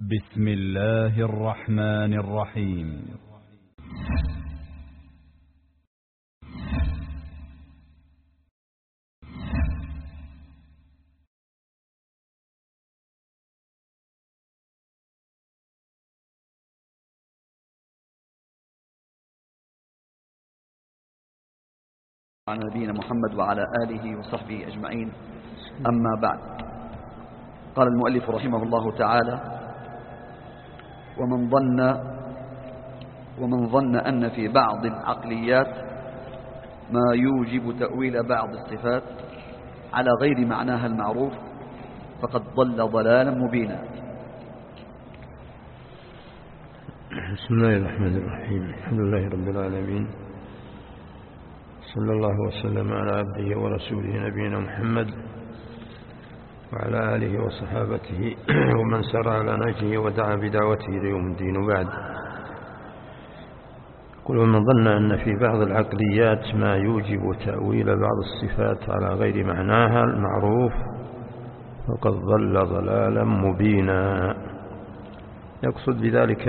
بسم الله الرحمن الرحيم. عن نبينا محمد وعلى آله وصحبه أجمعين. أما بعد، قال المؤلف رحمه الله تعالى: ومن ظن أن في بعض العقليات ما يوجب تأويل بعض الصفات على غير معناها المعروف فقد ضل ضلالا مبينا. بسم الله الرحمن الرحيم. الحمد لله رب العالمين، صلى الله وسلم على عبده ورسوله نبينا محمد وعلى آله وصحابته ومن سار على نهجه ودعا بدعوته ليوم الدين. وبعد، قل: ومن ظن أن في بعض العقليات ما يوجب تأويل بعض الصفات على غير معناها المعروف فقد ضل ضلالا مبينا. يقصد بذلك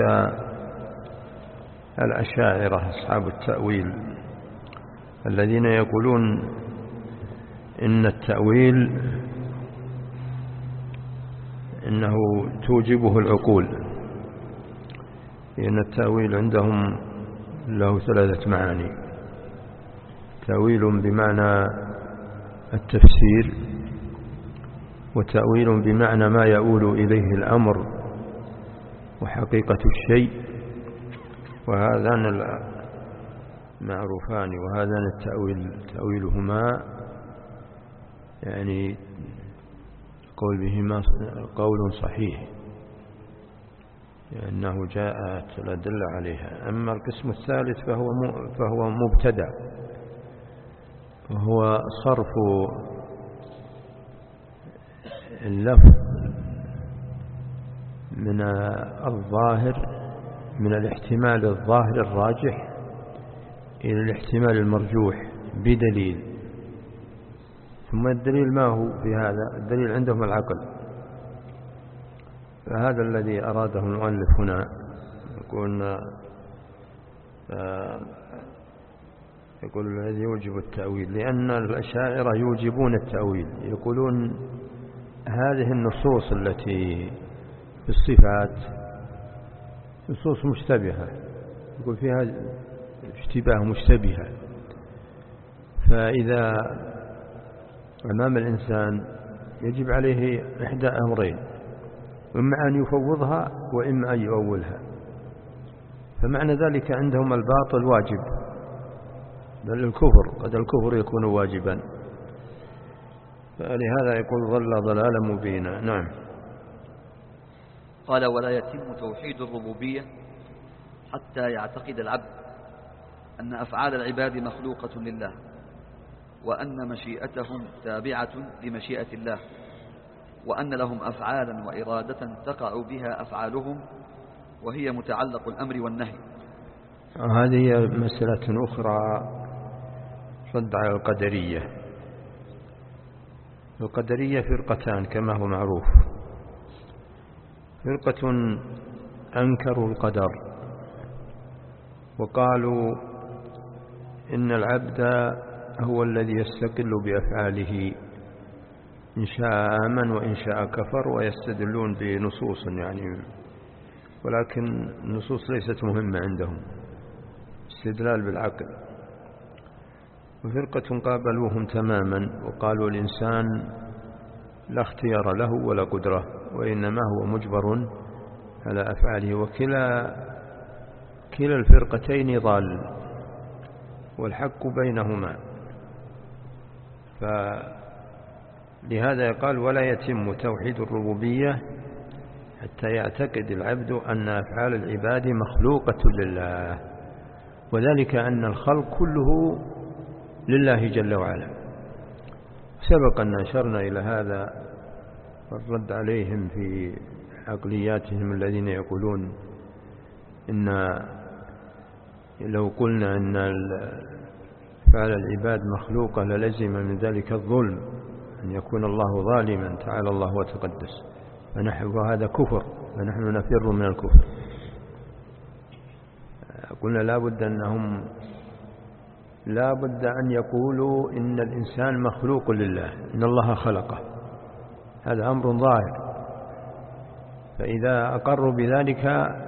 الأشاعرة أصحاب التأويل الذين يقولون إن التأويل إنه توجبه العقول، لأن التأويل عندهم له ثلاثة معاني: تأويل بمعنى التفسير، وتأويل بمعنى ما يؤول إليه الأمر وحقيقة الشيء، وهذان معروفان، وهذان تأويلهما يعني قول بهما قول صحيح لأنه جاءت الأدلة عليها. أما القسم الثالث فهو مبتدع، وهو صرف اللفظ من الظاهر، من الاحتمال الظاهر الراجح إلى الاحتمال المرجوح بدليل. ثم الدليل ما هو في هذا؟ الدليل عندهم العقل. فهذا الذي أراده المؤلف هنا، يقول الذي يوجب التأويل، لأن الأشاعرة يوجبون التأويل، يقولون هذه النصوص التي في الصفات نصوص مشتبهة، يقول فيها اشتباه مشتبهة، فإذا أمام الإنسان يجب عليه إحدى أمرين: إما أن يفوضها وإما أن يؤولها. فمعنى ذلك عندهم الباطل واجب، بل الكفر قد الكفر يكون واجبا، فلهذا يقول ضل ضلالا مبينا. نعم. قال: ولا يتم توحيد الربوبية حتى يعتقد العبد أن أفعال العباد مخلوقة لله، وأن مشيئتهم تابعة لمشيئة الله، وأن لهم أفعالا وإرادة تقع بها أفعالهم، وهي متعلق الأمر والنهي. هذه مسألة أخرى، رد على القدرية. القدرية فرقتان كما هو معروف: فرقة أنكروا القدر وقالوا إن العبد هو الذي يستقل بأفعاله، إن شاء آمن وإن شاء كفر، ويستدلون بنصوص يعني، ولكن النصوص ليست مهمة عندهم، استدلال بالعقل. وفرقة قابلوهم تماما وقالوا الإنسان لا اختيار له ولا قدرة، وإنما هو مجبر على أفعاله. وكلا الفرقتين ضال، والحق بينهما. فلهذا قال: ولا يتم توحيد الربوبية حتى يعتقد العبد أن أفعال العباد مخلوقة لله، وذلك أن الخلق كله لله جل وعلا. سبق أن أشرنا إلى هذا والرد عليهم في عقلياتهم الذين يقولون إن لو قلنا أن أفعال العباد مخلوقة للزم من ذلك الظلم، أن يكون الله ظالما تعالى الله وتقدس، فنحو هذا كفر فنحن نفر من الكفر. قلنا لا بد أن يقولوا إن الإنسان مخلوق لله، إن الله خلقه، هذا أمر ظاهر. فإذا أقروا بذلك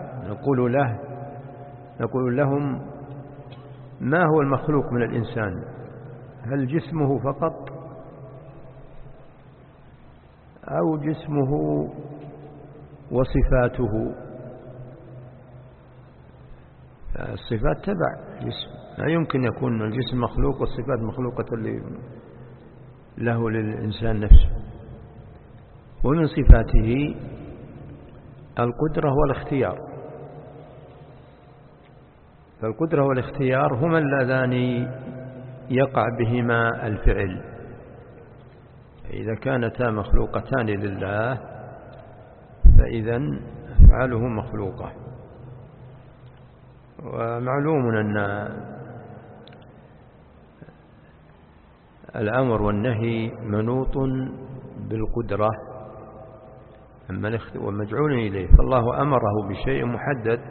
نقول لهم ما هو المخلوق من الإنسان؟ هل جسمه فقط أو جسمه وصفاته؟ الصفات تبع الجسم، لا يمكن يكون الجسم مخلوق والصفات مخلوقة له للإنسان نفسه. ومن صفاته القدرة والاختيار، فالقدرة والاختيار هما اللذان يقع بهما الفعل. إذا كانتا مخلوقتان لله فإذا أفعاله مخلوقة. ومعلوم أن الأمر والنهي منوط بالقدرة ومجعول إليه، فالله أمره بشيء محدد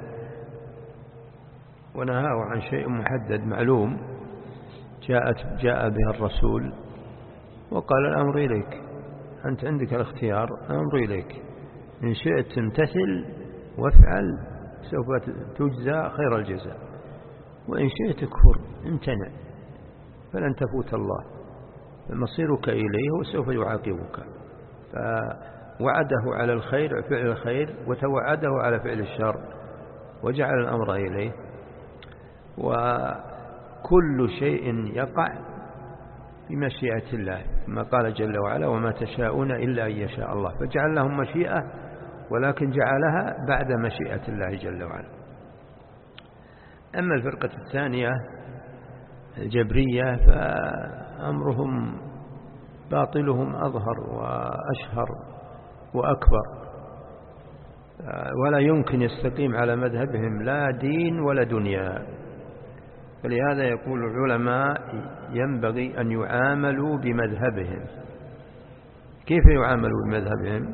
ونهاه عن شيء محدد معلوم جاء به الرسول وقال الأمر إليك، أنت عندك الاختيار، الأمر إليك، إن شئت تمتثل وافعل سوف تجزى خير الجزاء، وإن شئت اكفر امتنع فلن تفوت الله، فمصيرك إليه وسوف يعاقبك. فوعده على الخير فعل الخير وتوعده على فعل الشر وجعل الأمر إليه. وكل شيء يقع بمشيئة الله كما قال جل وعلا وما تشاءون إلا أن يشاء الله، فجعل لهم مشيئة ولكن جعلها بعد مشيئة الله جل وعلا. أما الفرقة الثانية الجبرية فأمرهم باطلهم أظهر وأشهر وأكبر، ولا يمكن يستقيم على مذهبهم لا دين ولا دنيا. فلهذا يقول العلماء ينبغي أن يعاملوا بمذهبهم. كيف يعاملوا بمذهبهم؟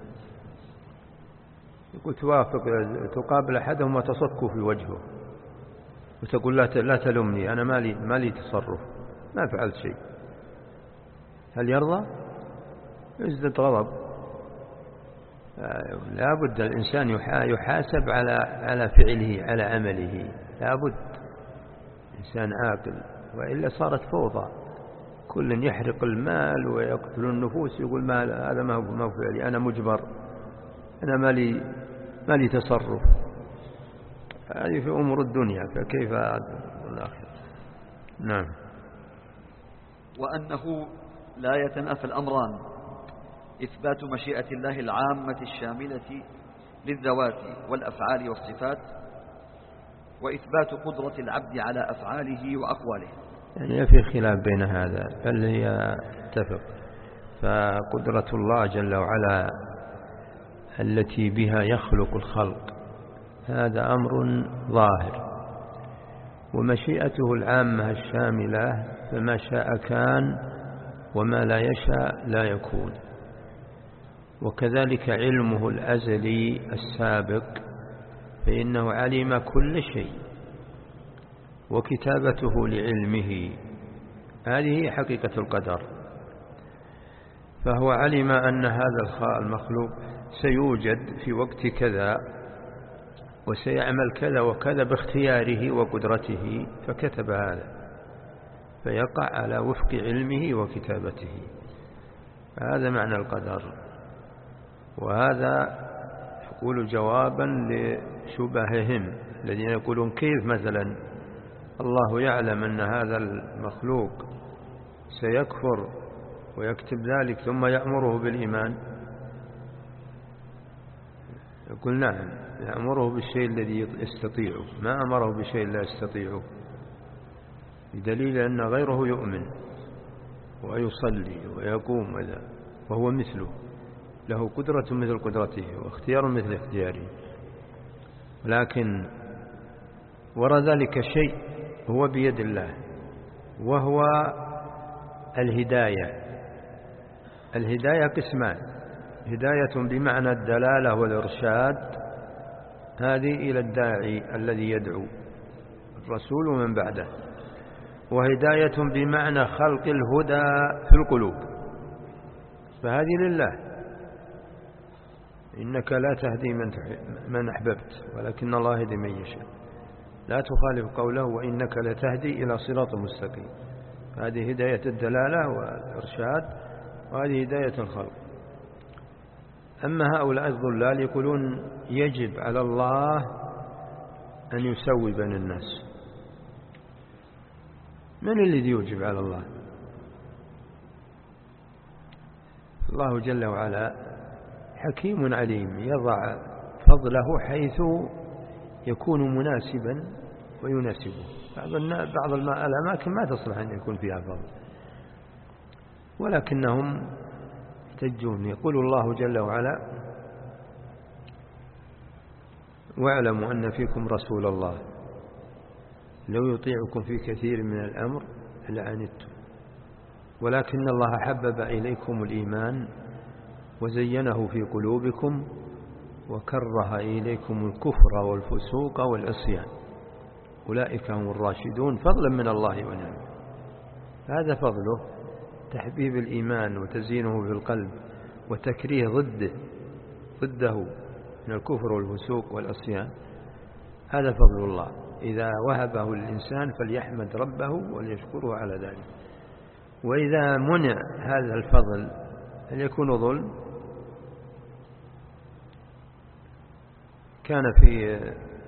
يقول تقابل أحدهم وتصكوا في وجهه وتقول لا تلومني، أنا ما لي تصرف، ما فعلت شيء. هل يرضى؟ يزداد غضب. لا بد الإنسان يحاسب على فعله على عمله، لا بد إنسان عاقل، وإلا صارت فوضى، كل يحرق المال ويقتل النفوس، يقول هذا ما فعلي، أنا مجبر، أنا ما لي تصرف. هذه في أمور الدنيا، فكيف الآخرة؟ نعم. وأنه لا يتنافى الأمران، إثبات مشيئة الله العامة الشاملة للذوات والأفعال والصفات، وإثبات قدرة العبد على أفعاله وأقواله. يعني في خلاف بين هذا، بل هي تفق. فقدرة الله جل وعلا التي بها يخلق الخلق هذا أمر ظاهر، ومشيئته العامة الشاملة فما شاء كان وما لا يشاء لا يكون. وكذلك علمه الأزلي السابق فإنه علم كل شيء، وكتابته لعلمه هذه حقيقة القدر. فهو علم أن هذا المخلوق سيوجد في وقت كذا وسيعمل كذا وكذا باختياره وقدرته، فكتب هذا، فيقع على وفق علمه وكتابته. هذا معنى القدر. وهذا يقول جوابا لشبههم الذين يقولون كيف مثلا الله يعلم أن هذا المخلوق سيكفر ويكتب ذلك ثم يأمره بالإيمان؟ يقول نعم، يأمره بالشيء الذي يستطيعه، ما أمره بشيء لا يستطيعه، بدليل أن غيره يؤمن ويصلي ويقوم وهو مثله، له قدرة مثل قدرته واختيار مثل اختياره. ولكن وراء ذلك شيء هو بيد الله، وهو الهداية. الهداية قسمان، هداية بمعنى الدلالة والإرشاد هذه إلى الداعي الذي يدعو الرسول ومن بعده، وهداية بمعنى خلق الهدى في القلوب، فهذه لله. إنك لا تهدي من أحببت ولكن الله يهدي من يشاء، لا تخالف قوله وإنك لتهدي إلى صراط مستقيم. هذه هداية الدلالة والإرشاد، وهذه هداية الخلق. أما هؤلاء الضلال يقولون يجب على الله أن يسوي بين الناس. من الذي يوجب على الله؟ الله جل وعلا حكيم عليم، يضع فضله حيث يكون مناسبا ويناسبه. بعض الأماكن ما تصلح أن يكون فيها فضل، ولكنهم يحتجون. يقول الله جل وعلا واعلموا أن فيكم رسول الله لو يطيعكم في كثير من الأمر لعنتم ولكن الله حبب إليكم الإيمان وزينه في قلوبكم وكره إليكم الكفر والفسوق والعصيان أولئك هم الراشدون فضلا من الله ونعمه. هذا فضله، تحبيب الإيمان وتزيينه في القلب وتكريه ضده من الكفر والفسوق والعصيان. هذا فضل الله، إذا وهبه الإنسان فليحمد ربه وليشكره على ذلك. وإذا منع هذا الفضل هل يكون ظلم؟ كان في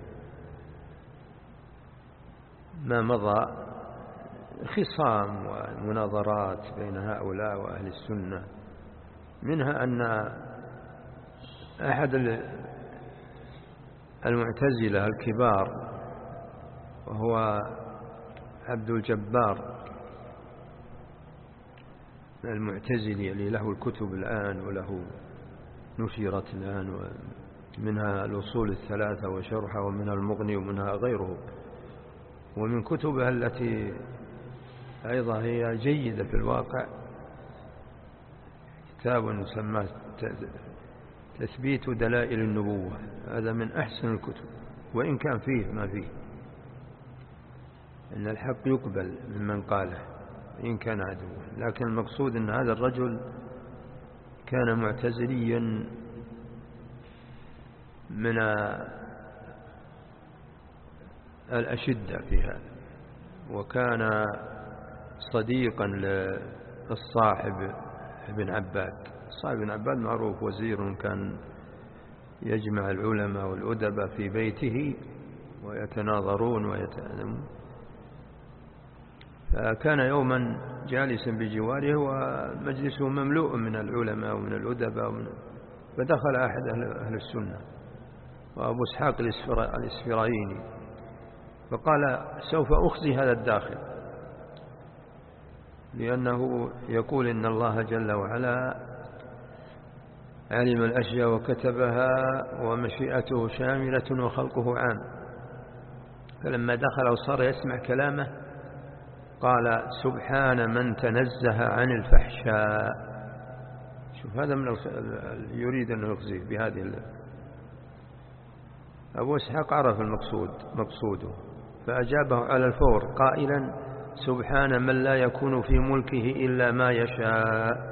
ما مضى خصام ومناظرات بين هؤلاء وأهل السنة، منها أن أحد المعتزلة الكبار وهو عبد الجبار المعتزلي اللي له الكتب الآن وله نشرت الآن، ومنها الأصول الثلاثة وشرحها ومنها المغني ومنها غيره، ومن كتبها التي أيضا هي جيدة في الواقع كتاب يسمى تثبيت دلائل النبوة. هذا من أحسن الكتب، وإن كان فيه ما فيه، إن الحق يقبل ممن قاله إن كان عدوا. لكن المقصود أن هذا الرجل كان معتزليا من الأشدة في هذا، وكان صديقا للصاحب ابن عباد. صاحب ابن عباد معروف، وزير كان يجمع العلماء والأدباء في بيته ويتناظرون ويتألمون. فكان يوما جالسا بجواره ومجلسه مملوء من العلماء ومن الأدباء فدخل أحد أهل السنة وأبو إسحاق الإسفرايني فقال سوف أخزي هذا الداخل، لأنه يقول إن الله جل وعلا علم الأشياء وكتبها ومشيئته شاملة وخلقه عام. فلما دخل وصار يسمع كلامه قال سبحان من تنزه عن الفحشاء. شوف هذا من يريد أن يخزيه بهذه أبو إسحاق عرف مقصوده فأجابه على الفور قائلا سبحان من لا يكون في ملكه إلا ما يشاء.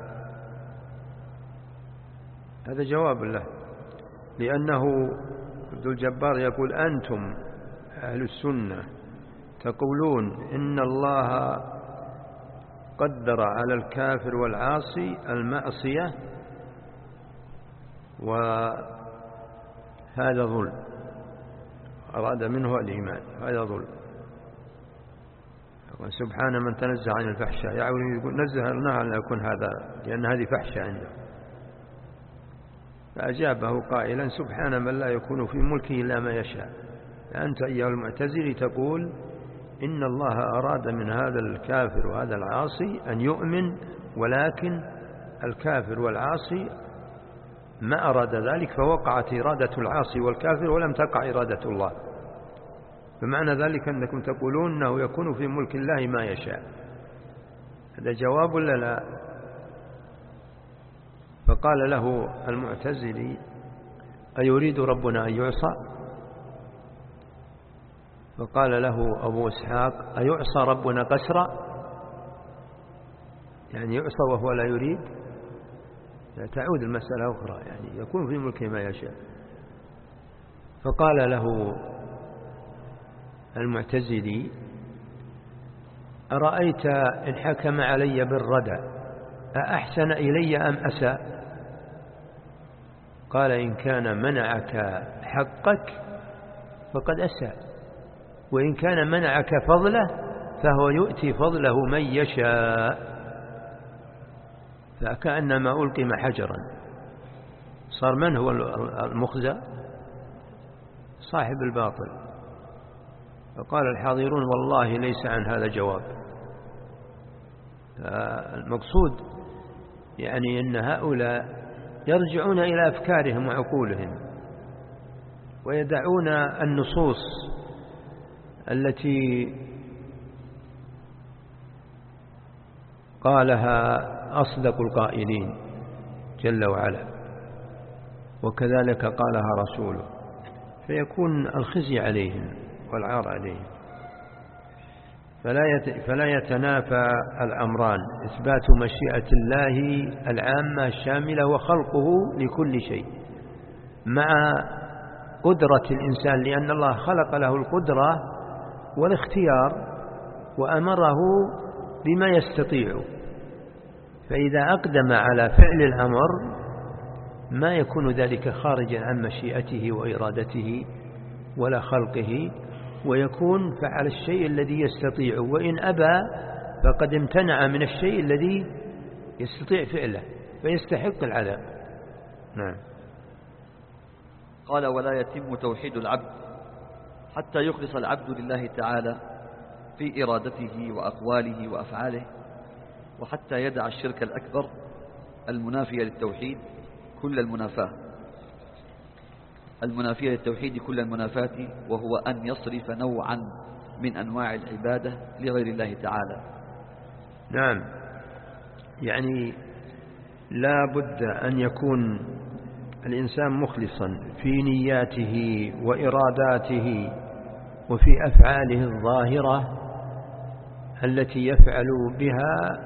هذا جواب له، لأنه عبد الجبار يقول أنتم أهل السنة تقولون إن الله قدر على الكافر والعاصي المعصية وهذا ظلم، أراد منه الإيمان، هذا ظلم. سبحان من تنزه عن الفحشاء، يعني يقول نزهنا أن يكون هذا لأن هذه فحشة عنده. فأجابه قائلا سبحان من لا يكون في ملكه إلا ما يشاء. أنت أيها المعتزلي تقول إن الله أراد من هذا الكافر وهذا العاصي أن يؤمن، ولكن الكافر والعاصي ما أراد ذلك، فوقعت إرادة العاصي والكافر ولم تقع إرادة الله. فمعنى ذلك أنكم تقولون أنه يكون في ملك الله ما يشاء. هذا جواب ولا لا؟ فقال له المعتزلي: أيريد ربنا أن يعصى؟ فقال له أبو إسحاق: أيعصى ربنا قسرا؟ يعني يعصى وهو لا يريد؟ تعود المسألة أخرى، يعني يكون في ملكه ما يشاء. فقال له المعتزلي: أرأيت إن حكم علي بالردع أأحسن إلي أم أساء؟ قال: إن كان منعك حقك فقد أساء، وإن كان منعك فضله فهو يؤتي فضله من يشاء. فكأنما ألقم حجرا. صار من هو المخزى؟ صاحب الباطل. فقال الحاضرون: والله ليس عن هذا جواب. المقصود يعني أن هؤلاء يرجعون إلى أفكارهم وعقولهم، ويدعون النصوص التي قالها أصدق القائلين جل وعلا، وكذلك قالها رسوله، فيكون الخزي عليهم والعار عليهم. فلا يتنافى الأمران: إثبات مشيئة الله العامة الشاملة وخلقه لكل شيء مع قدرة الإنسان، لأن الله خلق له القدرة والاختيار وأمره بما يستطيع، فإذا أقدم على فعل الأمر ما يكون ذلك خارجا عن مشيئته وإرادته ولا خلقه، ويكون فعل الشيء الذي يستطيع، وإن أبى فقد امتنع من الشيء الذي يستطيع فعله فيستحق العذاب. نعم. قال: ولا يتم توحيد العبد حتى يخلص العبد لله تعالى في إرادته وأقواله وأفعاله، وحتى يدع الشرك الأكبر المنافية للتوحيد كل المنافاة، وهو أن يصرف نوعا من أنواع العبادة لغير الله تعالى. نعم، يعني لا بد أن يكون الإنسان مخلصا في نياته وإراداته وفي أفعاله الظاهرة التي يفعل بها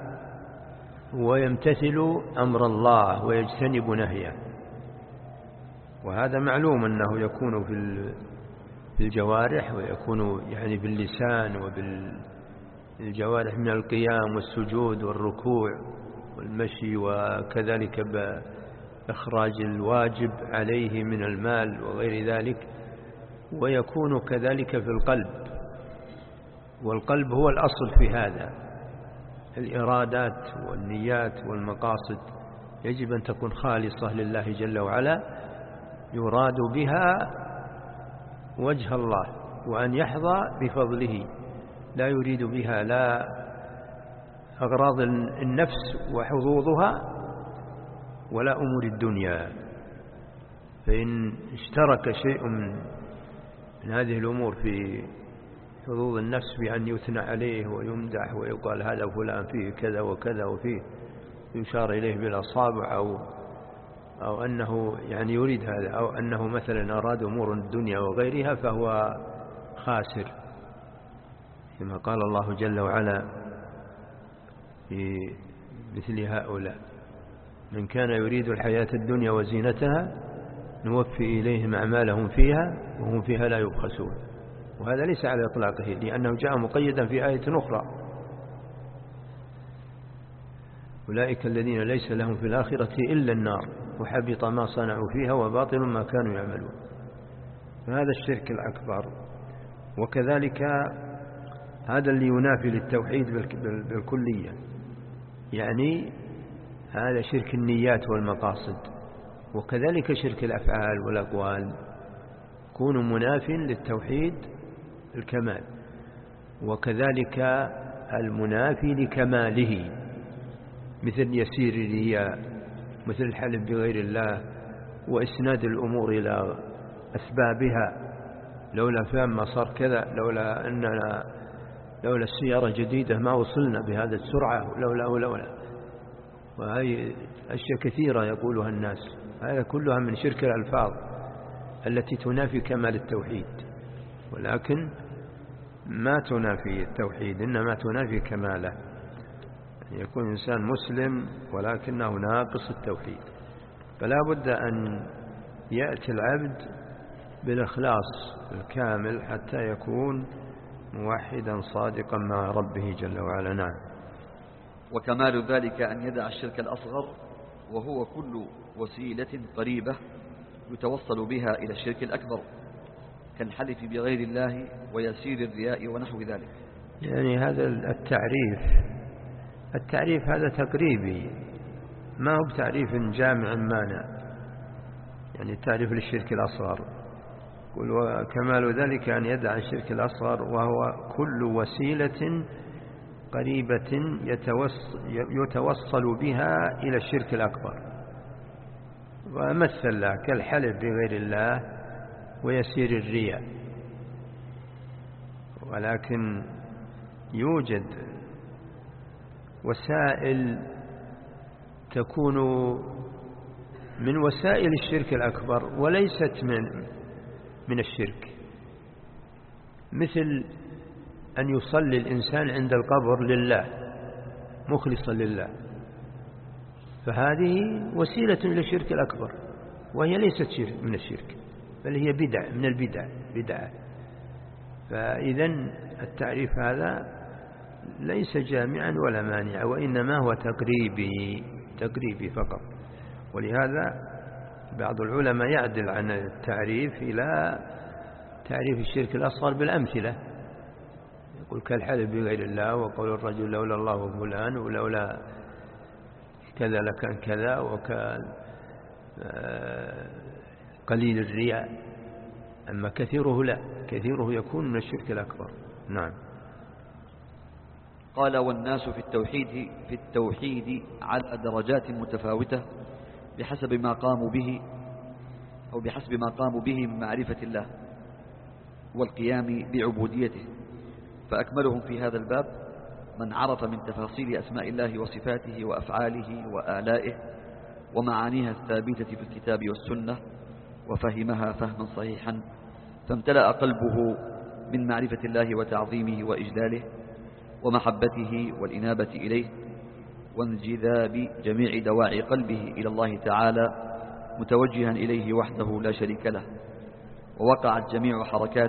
ويمتثل أمر الله ويجتنب نهيه. وهذا معلوم أنه يكون في الجوارح، ويكون يعني باللسان وبالجوارح من القيام والسجود والركوع والمشي، وكذلك بإخراج الواجب عليه من المال وغير ذلك، ويكون كذلك في القلب، والقلب هو الأصل في هذا. الإرادات والنيات والمقاصد يجب أن تكون خالصة لله جل وعلا، يراد بها وجه الله، وأن يحظى بفضله، لا يريد بها لا أغراض النفس وحظوظها ولا أمور الدنيا. فإن اشترك شيء من هذه الأمور في حظوظ النفس بأن يثنى عليه ويمدح ويقال هذا فلان فيه كذا وكذا، وفيه يشار إليه بالأصابع، أو أنه يعني يريد هذا، أو أنه مثلا أراد أمور الدنيا وغيرها، فهو خاسر، كما قال الله جل وعلا في مثل هؤلاء: من كان يريد الحياة الدنيا وزينتها نوفي إليهم أعمالهم فيها وهم فيها لا يبخسون. وهذا ليس على إطلاقه، لأنه جاء مقيدا في آية أخرى: أولئك الذين ليس لهم في الآخرة إلا النار وحبط ما صنعوا فيها وباطل ما كانوا يعملون. فهذا الشرك الأكبر. وكذلك هذا اللي ينافي للتوحيد بالكلية، يعني هذا شرك النيات والمقاصد، وكذلك شرك الأفعال والأقوال يكون مناف للتوحيد الكمال، وكذلك المنافي لكماله، مثل يسير الرياء، مثل الحلف بغير الله، وإسناد الأمور إلى أسبابها: لولا فهم ما صار كذا، لولا السيارة جديدة ما وصلنا بهذا السرعة، لولا. وهي أشياء كثيرة يقولها الناس، هذا كلها من شرك الألفاظ التي تنافي كمال التوحيد، ولكن ما تنافي التوحيد، إنما تنافي كماله، يعني يكون إنسان مسلم ولكنه ناقص التوحيد. فلا بد أن يأتي العبد بالإخلاص الكامل حتى يكون موحدا صادقا مع ربه جل وعلا. نعم. وكمال ذلك أن يدع الشرك الأصغر، وهو كل وسيلة قريبة يتوصل بها إلى الشرك الأكبر، كالحلف بغير الله ويسير الرياء ونحو ذلك. يعني هذا التعريف هذا تقريبي، ما هو بتعريف جامع مانع، يعني التعريف للشرك الأصغر قل وكمال ذلك أن يدع الشرك الأصغر وهو كل وسيلة قريبة يتوصل بها إلى الشرك الأكبر، ومثل له كالحلف بغير الله ويسير الرياء. ولكن يوجد وسائل تكون من وسائل الشرك الأكبر وليست من الشرك، مثل أن يصلي الإنسان عند القبر لله مخلصا لله، فهذه وسيلة للشرك الأكبر، وهي ليست شرك من الشرك، بل هي بدعة من بدعة. فإذن التعريف هذا ليس جامعا ولا مانع، وإنما هو تقريبي فقط. ولهذا بعض العلماء يعدل عن التعريف إلى تعريف الشرك الأصغر بالأمثلة، يقول كالحلف بغير الله، وقول الرجل لولا الله وفلان، ولولا كذا لكان كذا، وكان قليل الرياء. أما كثيره لا، كثيره يكون من الشرك الأكبر. نعم. قال والناس في التوحيد على درجات متفاوتة بحسب ما قاموا به من معرفة الله والقيام بعبوديته، فأكملهم في هذا الباب من عرف من تفاصيل أسماء الله وصفاته وأفعاله وآلائه ومعانيها الثابتة في الكتاب والسنة، وفهمها فهما صحيحا، فامتلأ قلبه من معرفة الله وتعظيمه وإجلاله ومحبته والإنابة إليه، وانجذاب جميع دواعي قلبه إلى الله تعالى متوجها إليه وحده لا شريك له، ووقعت جميع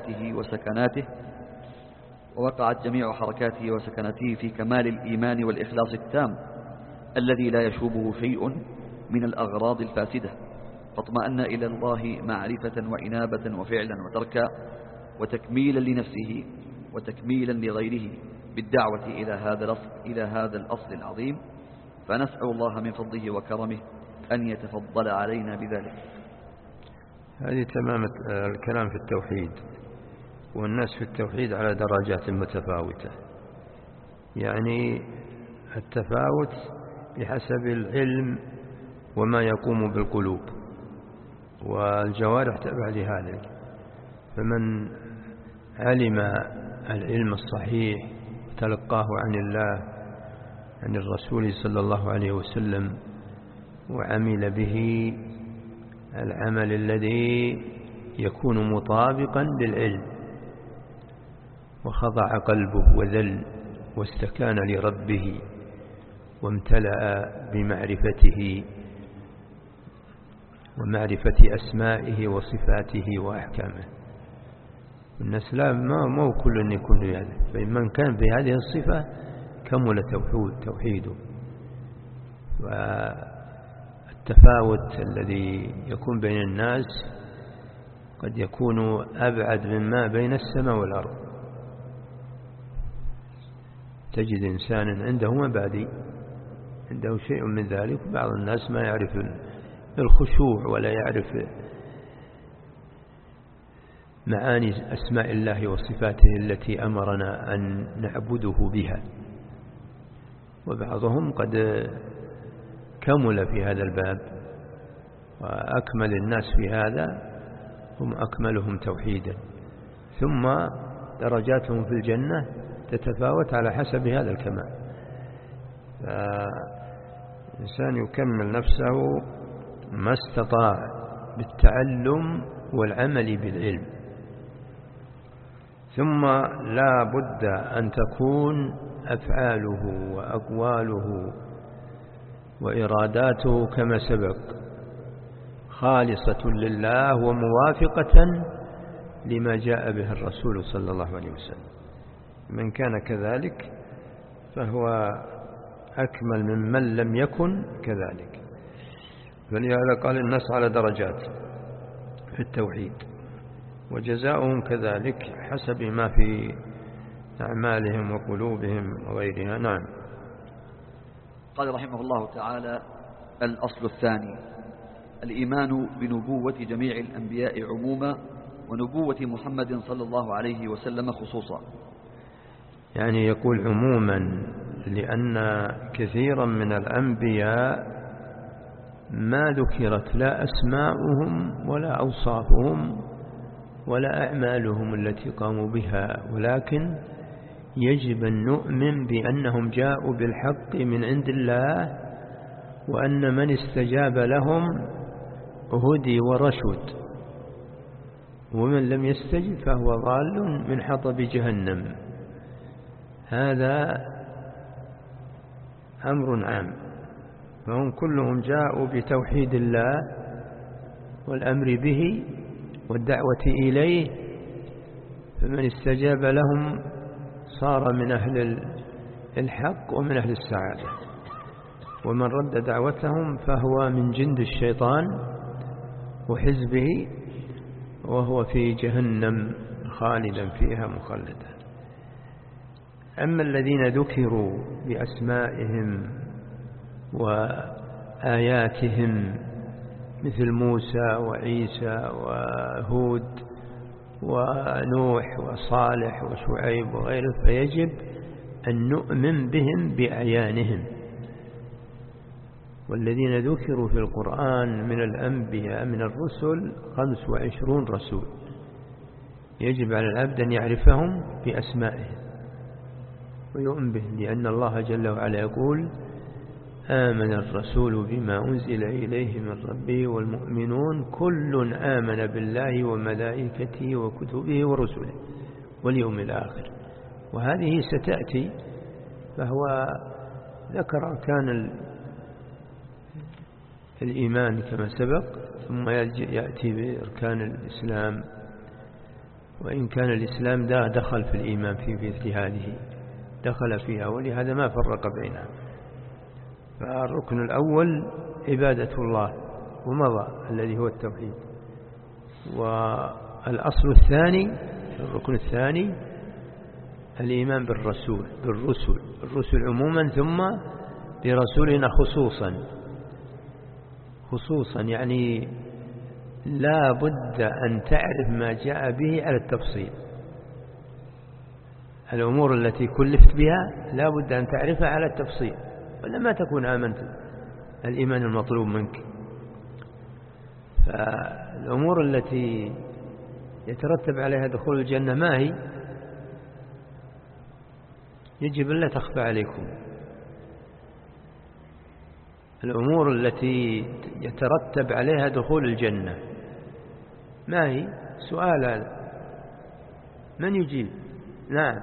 حركاته وسكناته في كمال الإيمان والإخلاص التام الذي لا يشوبه شيء من الأغراض الفاسدة، فاطمأن إلى الله معرفة وإنابة وفعلا وتركا، وتكميلا لنفسه وتكميلا لغيره بالدعوة إلى هذا الأصل العظيم. فنسأل الله من فضله وكرمه أن يتفضل علينا بذلك. هذه تمام الكلام في التوحيد. والناس في التوحيد على درجات متفاوتة، يعني التفاوت بحسب العلم وما يقوم بالقلوب، والجوارح تبع لهذا. فمن علم العلم الصحيح تلقاه عن الله عن الرسول صلى الله عليه وسلم، وعمل به العمل الذي يكون مطابقا للعلم، وخضع قلبه وذل واستكان لربه وامتلأ بمعرفته ومعرفة أسمائه وصفاته وأحكامه. الناس لا ما كل يكون بهذا، فمن كان بهذه الصفة كمل توحيده. والتفاوت الذي يكون بين الناس قد يكون أبعد مما بين السماء والأرض. تجد إنسانا عنده مبادئ، عنده شيء من ذلك، بعض الناس ما يعرف الخشوع ولا يعرف معاني أسماء الله وصفاته التي أمرنا أن نعبده بها. وبعضهم قد كمل في هذا الباب، وأكمل الناس في هذا هم أكملهم توحيدا. ثم درجاتهم في الجنة تتفاوت على حسب هذا الكمال. الإنسان يكمل نفسه ما استطاع بالتعلم والعمل بالعلم. ثم لا بد أن تكون أفعاله وأقواله وإراداته كما سبق خالصة لله وموافقة لما جاء به الرسول صلى الله عليه وسلم. من كان كذلك فهو أكمل ممن لم يكن كذلك. فلهذا قال الناس على درجات في التوحيد، وجزاؤهم كذلك حسب ما في أعمالهم وقلوبهم وغيرها. نعم. قال رحمه الله تعالى: الأصل الثاني الإيمان بنبوة جميع الأنبياء عموما ونبوة محمد صلى الله عليه وسلم خصوصا. يعني يقول عموما لأن كثيرا من الأنبياء ما ذكرت لا أسماؤهم ولا أوصافهم ولا أعمالهم التي قاموا بها، ولكن يجب أن نؤمن بأنهم جاءوا بالحق من عند الله، وأن من استجاب لهم هدي ورشد، ومن لم يستجب فهو ضال من حطب جهنم. هذا أمر عام، فهم كلهم جاءوا بتوحيد الله والأمر به والدعوة إليه، فمن استجاب لهم صار من أهل الحق ومن أهل السعادة، ومن رد دعوتهم فهو من جند الشيطان وحزبه، وهو في جهنم خالدا فيها مخلدا. أما الذين ذكروا بأسمائهم وآياتهم مثل موسى وعيسى وهود ونوح وصالح وشعيب وغيره، فيجب أن نؤمن بهم بأعيانهم. والذين ذكروا في القرآن من الأنبياء من الرسل 25 رسول، يجب على العبد أن يعرفهم بأسمائهم ويؤمن بهم، لأن الله جل وعلا يقول: آمن الرسول بما أنزل إليه من ربه والمؤمنون كل آمن بالله وملائكته وكتبه ورسله واليوم الآخر. وهذه ستأتي، فهو ذكر أركان الإيمان كما سبق، ثم يأتي بأركان الإسلام، وإن كان الإسلام دخل في الإيمان في مثل هذه، دخل فيها، ولهذا ما فرق بينها. فالركن الأول عبادة الله ومضى الذي هو التوحيد، والأصل الثاني الركن الثاني الإيمان بالرسل عموما، ثم برسولنا خصوصا، يعني لا بد أن تعرف ما جاء به على التفصيل. الأمور التي كلفت بها لا بد أن تعرفها على التفصيل، ولا ما تكون آمنت الإيمان المطلوب منك. فالأمور التي يترتب عليها دخول الجنة ما هي؟ يجب أن لا تخفى عليكم. الأمور التي يترتب عليها دخول الجنة ما هي؟ سؤال هذا، من يجيب؟ نعم.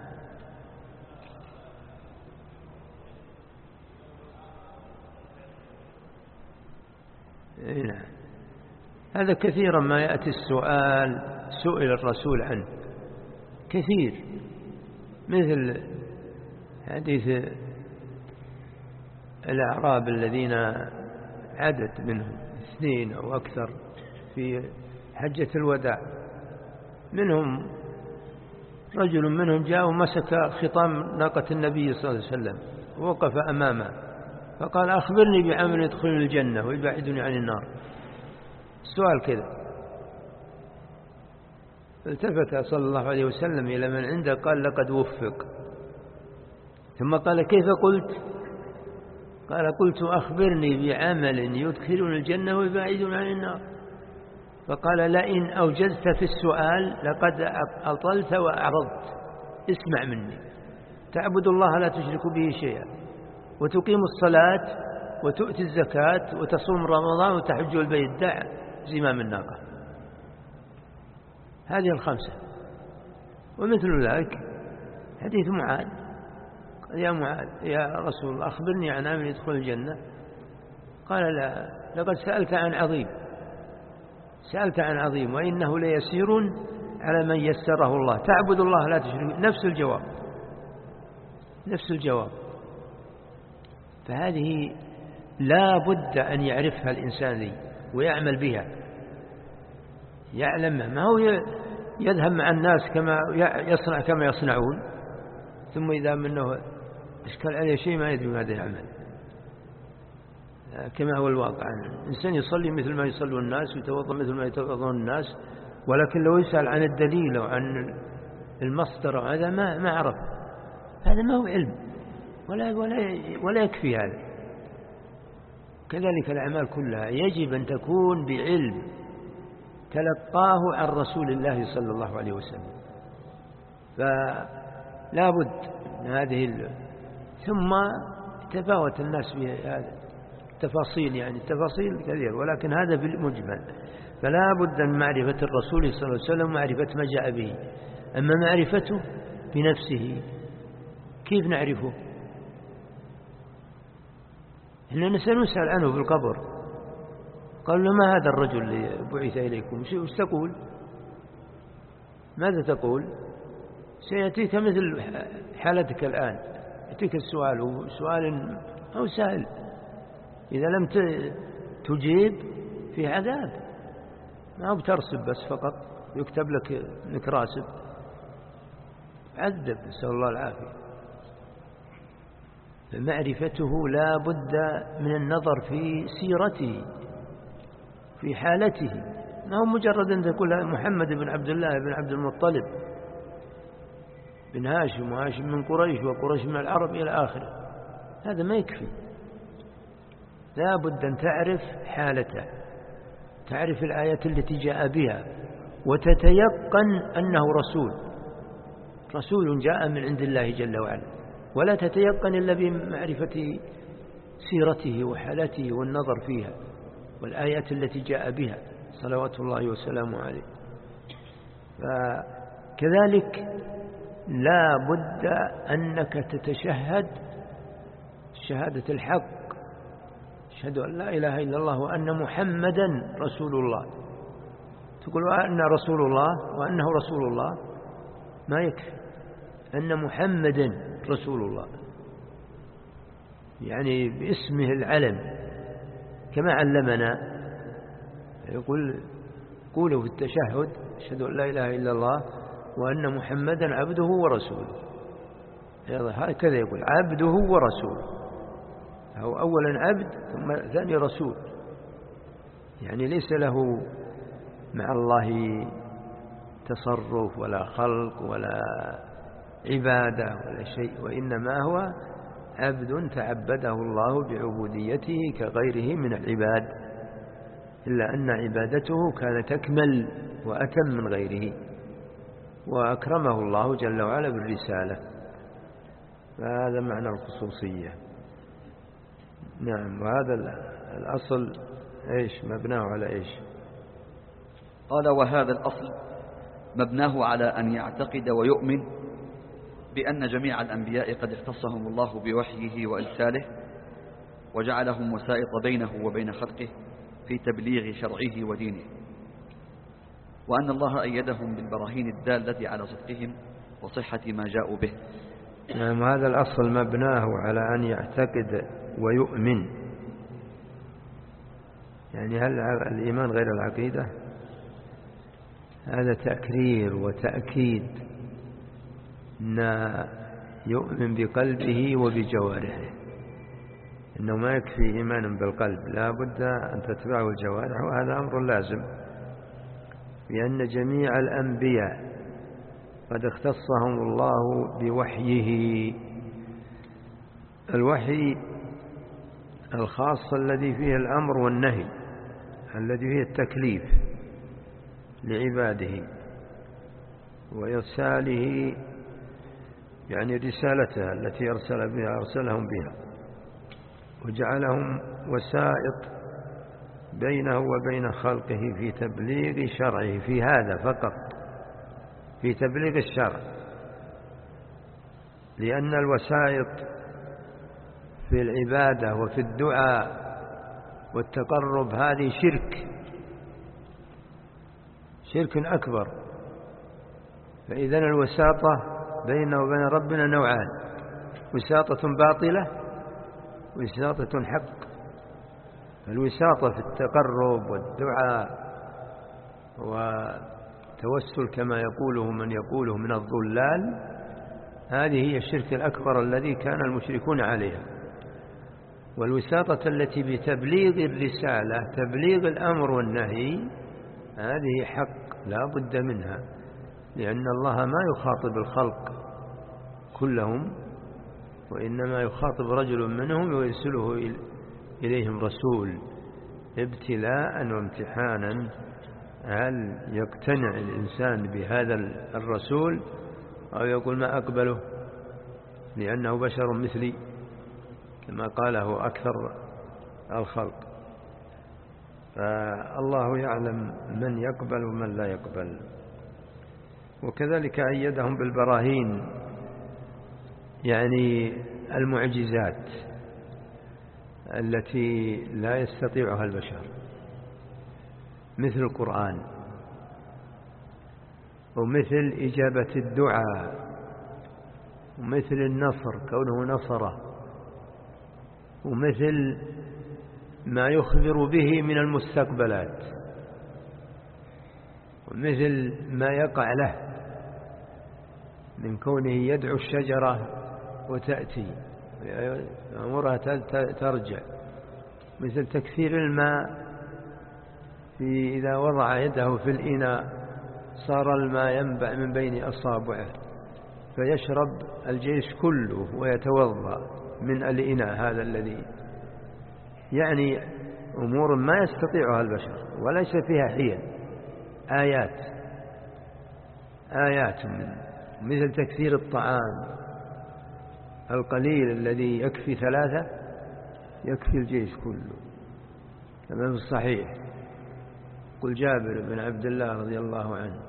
نعم. هذا كثيرا ما يأتي السؤال، سئل الرسول عنه كثير، مثل حديث الأعراب الذين عدد منهم 2 أو أكثر في حجة الوداع، منهم رجل منهم جاء ومسك خطام ناقة النبي صلى الله عليه وسلم ووقف أمامه فقال: أخبرني بعمل يدخل الجنة ويبعدني عن النار. السؤال كذا، التفت صلى الله عليه وسلم إلى من عنده قال: لقد وفق. ثم قال: كيف قلت؟ قال: قلت: أخبرني بعمل يدخلني الجنة ويبعدني عن النار. فقال: لئن أوجزت في السؤال لقد أطلت وأعرضت. اسمع مني، تعبد الله لا تشرك به شيئا، وتقيم الصلاة وتؤتي الزكاة وتصوم رمضان وتحج البيت، دع زمام الناقة. هذه الخمسة. ومثل ذلك حديث معاذ، يا معاذ يا رسول الله أخبرني عن عمل يدخل الجنة. قال لا، لقد سألت عن عظيم، سألت عن عظيم وإنه ليسير على من يسره الله، تعبد الله لا تشرك. نفس الجواب، نفس الجواب. فهذه لا بد أن يعرفها الإنسان لي ويعمل بها، يعلم. ما هو يذهب مع الناس يصنع كما يصنعون، ثم إذا منه إشكال عليه شيء ما يدري ماذا يعمل، كما هو الواقع. الإنسان يصلي مثل ما يصلي الناس ويتوضأ مثل ما يتوضأ الناس، ولكن لو يسأل عن الدليل وعن المصدر وهذا ما عرف، هذا ما هو علم ولا يكفي هذا. كذلك الأعمال كلها يجب أن تكون بعلم تلقاه عن رسول الله صلى الله عليه وسلم. فلا بد من هذه ثم تفاوت الناس في هذا التفاصيل، يعني التفاصيل كثير، ولكن هذا بالمجمل. فلا بد من معرفة الرسول صلى الله عليه وسلم ومعرفة ما جاء به. أما معرفته بنفسه كيف نعرفه؟ إننا سنسأل عنه في القبر. قال له ما هذا الرجل اللي بعث إليكم؟ وش تقول؟ ماذا تقول؟ سيأتيك مثل حالتك الآن، يأتيك السؤال، وسؤال أو سهل، إذا لم تجيب في عذاب، ما هو بترسب بس فقط يكتب لك انك راسب، عذب، نسأل الله العافية. فمعرفته لا بد من النظر في سيرته، في حالته، ما هو مجرد أن تقول محمد بن عبد الله بن عبد المطلب بن هاشم، وهاشم من قريش، وقريش من العرب إلى آخره، هذا ما يكفي. لا بد أن تعرف حالته، تعرف الآيات التي جاء بها، وتتيقن أنه رسول جاء من عند الله جل وعلا، ولا تتيقن إلا بمعرفة سيرته وحالته والنظر فيها والآيات التي جاء بها صلوات الله وسلامه عليه. فكذلك لا بد أنك تتشهد شهادة الحق، أشهد أن لا إله إلا الله وأن محمدا رسول الله. تقول أن رسول الله وأنه رسول الله ما يكفي، أن محمدا رسول الله، يعني باسمه العلم كما علمنا. يقول قولوا في التشهد أشهد أن لا إله إلا الله وأن محمدا عبده ورسوله، هكذا يقول عبده ورسوله، هو أولا عبد ثم ثاني رسول، يعني ليس له مع الله تصرف ولا خلق ولا عبادة ولا شيء، وإنما هو عبد تعبده الله بعبوديته كغيره من العباد، إلا أن عبادته كانت أكمل وأتم من غيره، وأكرمه الله جل وعلا بالرسالة. فهذا معنى الخصوصية. نعم. وهذا الأصل إيش مبناه على إيش؟ قال وهذا الأصل مبناه على أن يعتقد ويؤمن بأن جميع الأنبياء قد اختصهم الله بوحيه وإرساله، وجعلهم وسائط بينه وبين خلقه في تبليغ شرعه ودينه، وأن الله أيدهم بالبراهين الدالة على صدقهم وصحة ما جاءوا به. نعم. هذا الأصل مبناه على أن يعتقد ويؤمن، يعني هل الإيمان غير العقيدة؟ هذا تأكرير وتأكيد، أن يؤمن بقلبه وبجوارحه، إنه ما يكفي إيمانا بالقلب، لا بد أن تتبعه الجوارح، وهذا أمر لازم، لأن جميع الأنبياء قد اختصهم الله بوحيه، الوحي الخاص الذي فيه الأمر والنهي، الذي فيه التكليف لعباده وإرساله، يعني رسالته التي أرسلهم بها. وجعلهم وسائط بينه وبين خلقه في تبليغ شرعه، في هذا فقط، في تبليغ الشرع. لأن الوسائط في العبادة وفي الدعاء والتقرب هذه شرك أكبر. فإذا الوساطة بينه وبين ربنا نوعان: وساطة باطلة وساطة حق. الوساطة في التقرب والدعاء وتوسل كما يقوله من يقوله من الضلال، هذه هي الشرك الأكبر الذي كان المشركون عليها. والوساطة التي بتبليغ الرسالة، تبليغ الأمر والنهي، هذه حق لا بد منها، لأن الله ما يخاطب الخلق كلهم، وإنما يخاطب رجل منهم ويرسله إليهم رسول ابتلاء وامتحانا. هل يقتنع الإنسان بهذا الرسول أو يقول ما أقبله لأنه بشر مثلي كما قاله أكثر الخلق؟ فالله يعلم من يقبل ومن لا يقبل. وكذلك أيدهم بالبراهين، يعني المعجزات التي لا يستطيعها البشر، مثل القرآن، ومثل إجابة الدعاء، ومثل النصر كونه نصره، ومثل ما يخبر به من المستقبلات، ومثل ما يقع له من كونه يدعو الشجرة وتأتي أمرها ترجع، مثل تكثير الماء إذا وضع يده في الإناء صار الماء ينبع من بين أصابعه فيشرب الجيش كله ويتوضأ من الإناء هذا الذي، يعني أمور ما يستطيعها البشر وليس فيها حيل، آيات مثل تكثير الطعام القليل الذي يكفي 3 يكفي الجيش كله، كما في الصحيح قل جابر بن عبد الله رضي الله عنه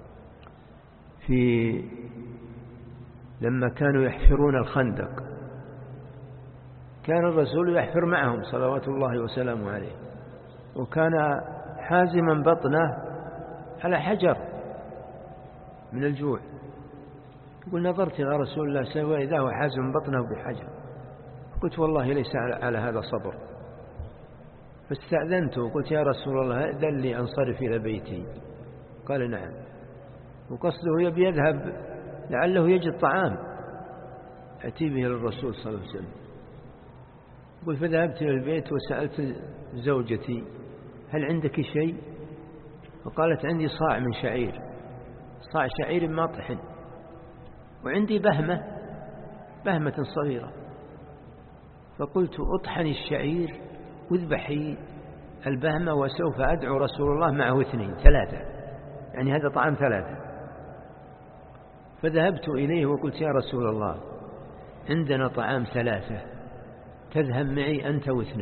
لما كانوا يحفرون الخندق، كان الرسول يحفر معهم صلوات الله وسلامه عليه، وكان حازما بطنه على حجر من الجوع. يقول نظرت إلى رسول الله سوى إذا هو حازم بطنه بحجر، قلت والله ليس على هذا صبر، فاستأذنته وقلت يا رسول الله أذن لي أنصرف إلى بيتي، قال نعم. وقصده يبي يذهب لعله يجد طعام أتي به للرسول صلى الله عليه وسلم. يقول فذهبت إلى البيت وسألت زوجتي هل عندك شيء؟ فقالت عندي صاع من شعير، صاع شعير ما طحن، وعندي بهمة صغيرة. فقلت اطحني الشعير واذبحي البهمة وسوف أدعو رسول الله معه 2 3، يعني هذا طعام 3. فذهبت إليه وقلت يا رسول الله عندنا طعام 3 تذهب معي أنت و2.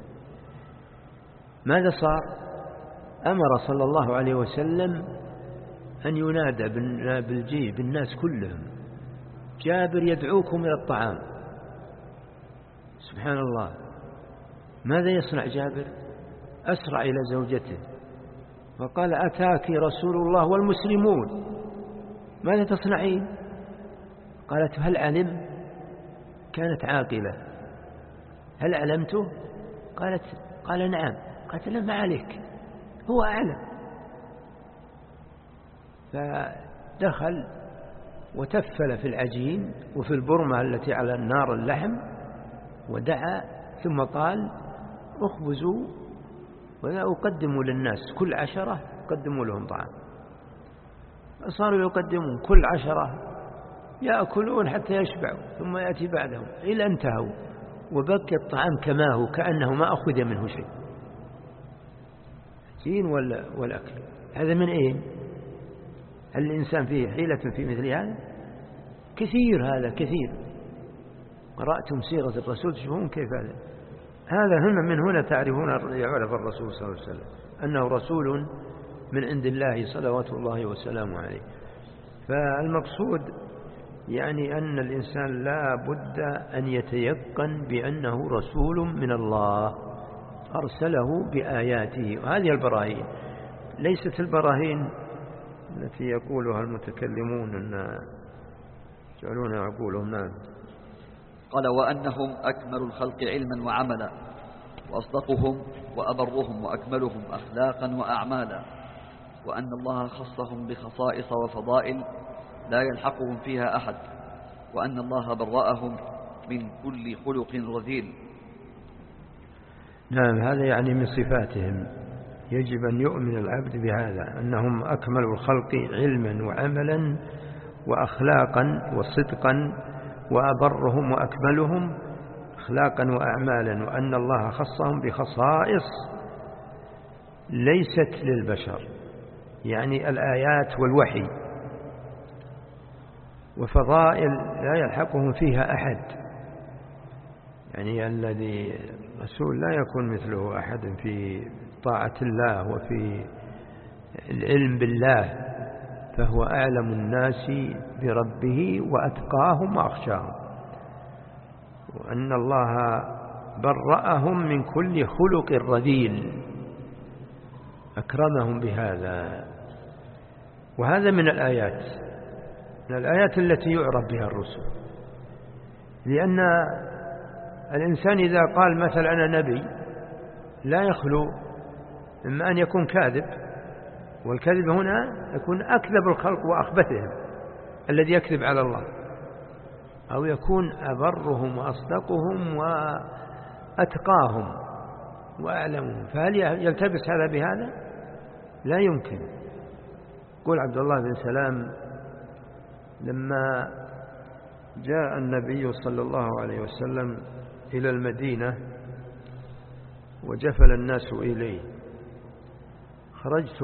ماذا صار؟ أمر صلى الله عليه وسلم أن ينادى بالجيش بالناس كلهم جابر يدعوكم إلى الطعام. سبحان الله، ماذا يصنع جابر؟ أسرع إلى زوجته وقال أتاك رسول الله والمسلمون، ماذا تصنعين؟ قالت هل علم؟ كانت عاقلة، هل علمته؟ قال نعم. قالت لا ما عليك، هو أعلم. فدخل وتفل في العجين وفي البرمة التي على النار اللحم ودعا، ثم قال اخبزوا ولا أقدموا للناس كل 10 قدموا لهم طعام. صاروا يقدمون كل 10 يأكلون حتى يشبعوا، ثم يأتي بعدهم إلى انتهوا وبقي الطعام كما هو كأنه ما أخذ منه شيء. العجين والأكل هذا من أين؟ هل الإنسان فيه حيلة في مثل هذا؟ كثير، هذا كثير. قرأتم سيرة الرسول تشوفون كيف هذا. هذا من هنا تعرفون يعرف الرسول صلى الله عليه وسلم أنه رسول من عند الله صلوات الله وسلامه عليه. فالمقصود يعني أن الإنسان لا بد أن يتيقن بأنه رسول من الله أرسله بآياته. وهذه البراهين ليست البراهين التي يقولها المتكلمون أن يجعلون عقولهم. نعم. قال وأنهم أكمل الخلق علما وعملا وأصدقهم وأبرهم وأكملهم أخلاقا وأعمالا، وأن الله خصهم بخصائص وفضائل لا يلحقهم فيها أحد، وأن الله برأهم من كل خلق رذيل. نعم، هذا يعني من صفاتهم. يجب أن يؤمن العبد بهذا، أنهم أكمل الخلق علما وعملا وأخلاقا وصدقا، وأبرهم وأكملهم أخلاقا وأعمالا، وأن الله خصهم بخصائص ليست للبشر، يعني الآيات والوحي، وفضائل لا يلحقهم فيها أحد، يعني الذي الرسول لا يكون مثله أحد في طاعة الله وفي العلم بالله، فهو أعلم الناس بربه وأتقاهم وأخشاهم، وأن الله برأهم من كل خلق رذيل، أكرمهم بهذا. وهذا من الآيات التي يعرف بها الرسل، لأن الإنسان إذا قال مثلا أنا نبي لا يخلو إما أن يكون كاذب، والكذب هنا يكون أكذب الخلق وأخبثهم الذي يكذب على الله، أو يكون أبرهم وأصدقهم وأتقاهم وأعلمهم. فهل يلتبس هذا بهذا؟ لا يمكن. يقول عبد الله بن سلام لما جاء النبي صلى الله عليه وسلم إلى المدينة وجفل الناس إليه، خرجت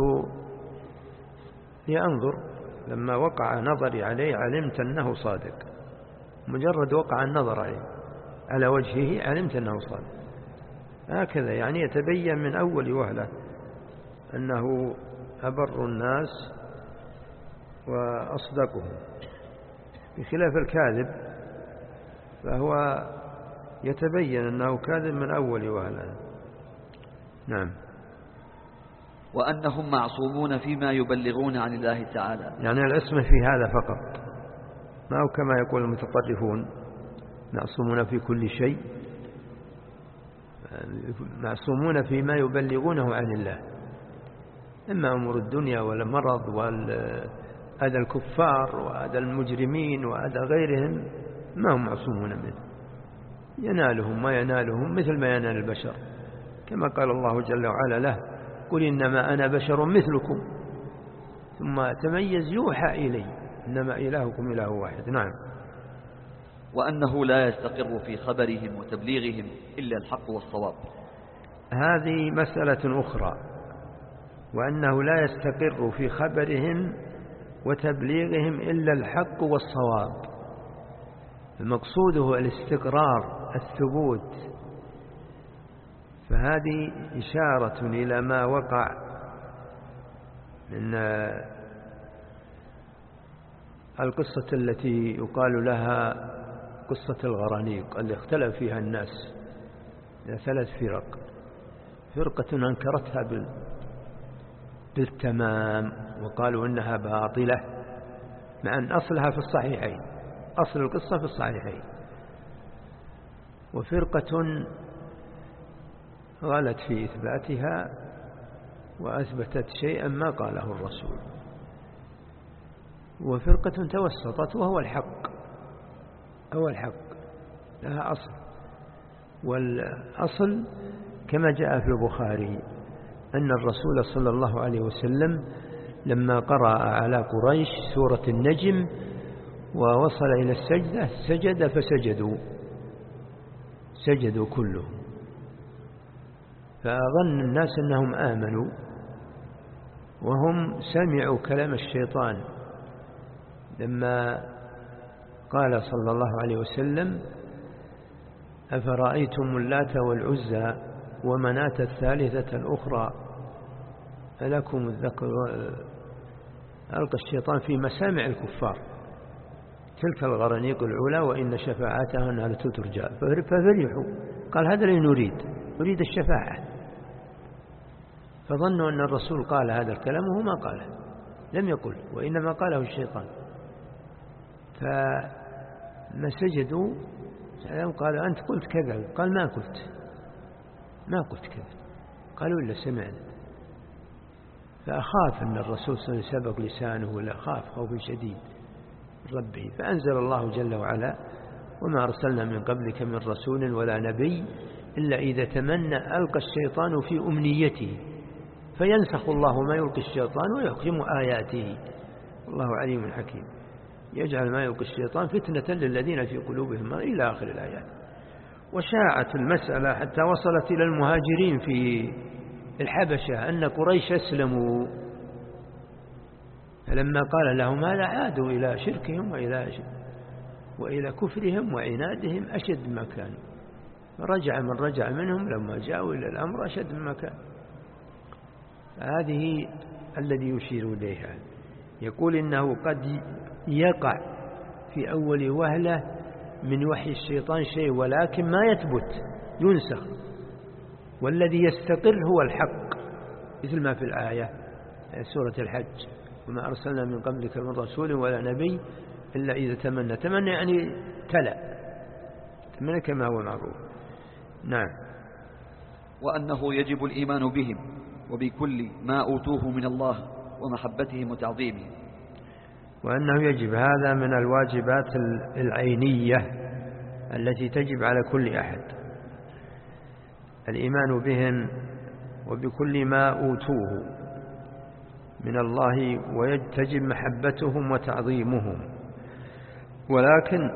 لأنظر، لما وقع نظري عليه علمت أنه صادق، مجرد وقع النظر عليه على وجهه علمت أنه صادق. هكذا يعني يتبين من أول وهلة أنه أبر الناس وأصدقهم، بخلاف الكاذب فهو يتبين أنه كاذب من أول وهلة. نعم. وأنهم معصومون فيما يبلغون عن الله تعالى، يعني العصمة في هذا فقط، ما هو كما يقول المتطرفون معصومون في كل شيء، معصومون فيما يبلغونه عن الله، إما أمور الدنيا والمرض وأذى الكفار وأذى المجرمين وأذى غيرهم ما هم معصومون منه، ينالهم ما ينالهم مثل ما ينال البشر، كما قال الله جل وعلا له قل إنما أنا بشر مثلكم ثم تميز يوحى إلي إنما إلهكم إله واحد. نعم. وأنه لا يستقر في خبرهم وتبليغهم إلا الحق والصواب، هذه مسألة أخرى، وأنه لا يستقر في خبرهم وتبليغهم إلا الحق والصواب. المقصود هو الاستقرار الثبوت، فهذه إشارة إلى ما وقع من القصة التي يقال لها قصة الغرانيق اللي اختلف فيها الناس إلى 3 فرق، فرقة أنكرتها بالتمام وقالوا إنها باطلة، مع أن أصلها في الصحيحين، أصل القصة في الصحيحين، وفرقة غلت في إثباتها وأثبتت شيئا ما قاله الرسول، وفرقة توسطت وهو الحق، هو الحق لها أصل، والأصل كما جاء في البخاري أن الرسول صلى الله عليه وسلم لما قرأ على قريش سورة النجم ووصل إلى السجدة سجد سجدوا كلهم، فظن الناس أنهم آمنوا وهم سمعوا كلام الشيطان لما قال صلى الله عليه وسلم أفرأيتم اللات والعزى ومناة الثالثة الأخرى ألكم الذكر. ألقى الشيطان في مسامع الكفار تلك الغرانيق العلا وإن شفاعتها أنها لتترجى ففرحوا، قال هذا اللي نريد الشفاعة. فظنوا أن الرسول قال هذا الكلام وهو ما قاله، لم يقل، وإنما قاله الشيطان. فما سجدوا قالوا أنت قلت كذا، قال ما قلت كذا. قالوا إلا سمعنا. فأخاف أن الرسول صلى الله عليه وسلم سبق لسانه، ولا خاف خوف شديد ربه، فأنزل الله جل وعلا وما أرسلنا من قبلك من رسول ولا نبي إلا إذا تمنى ألقى الشيطان في أمنيته فينسخ الله ما يلقي الشيطان ويحكم آياته والله عليم حكيم. يجعل ما يلقي الشيطان فتنة للذين في قلوبهم إلى آخر الآيات. وشاعت المسألة حتى وصلت إلى المهاجرين في الحبشة أن قريش أسلموا، فلما قال لهم هذا عادوا إلى شركهم وإلى كفرهم وعنادهم أشد ما كانوا، فرجع من رجع منهم لما جاءوا إلى الأمر أشد ما كان. هذه الذي يشير إليها، يقول إنه قد يقع في أول وهلة من وحي الشيطان شيء ولكن ما يثبت ينسخ، والذي يستقر هو الحق، مثل ما في الآية سورة الحج وما أرسلنا من قبلك من رسول ولا نبي إلا إذا تمنى يعني تمنى كما هو معروف. نعم. وأنه يجب الإيمان بهم وبكل ما أوتوه من الله ومحبتهم وتعظيمهم. وأنه يجب، هذا من الواجبات العينية التي تجب على كل أحد، الإيمان بهم وبكل ما أوتوه من الله، ويجب محبتهم وتعظيمهم. ولكن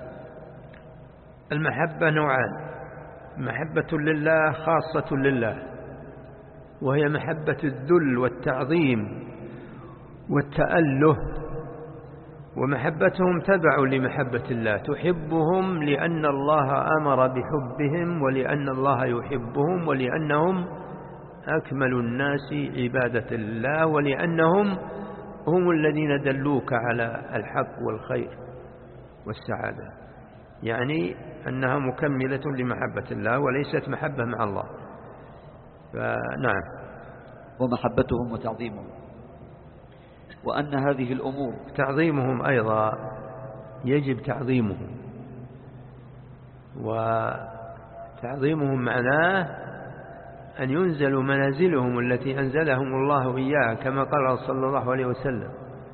المحبة نوعان، محبة لله خاصة لله وهي محبة الذل والتعظيم والتأله، ومحبتهم تبع لمحبة الله، تحبهم لأن الله أمر بحبهم ولأن الله يحبهم ولأنهم أكمل الناس عبادة الله ولأنهم هم الذين دلوك على الحق والخير والسعادة، يعني أنها مكملة لمحبة الله وليست محبة مع الله. فنعم. ومحبتهم وتعظيمهم، وأن هذه الأمور تعظيمهم أيضا يجب تعظيمهم، وتعظيمهم معناه أن ينزلوا منازلهم التي أنزلهم الله إياها، كما قال صلى الله عليه وسلم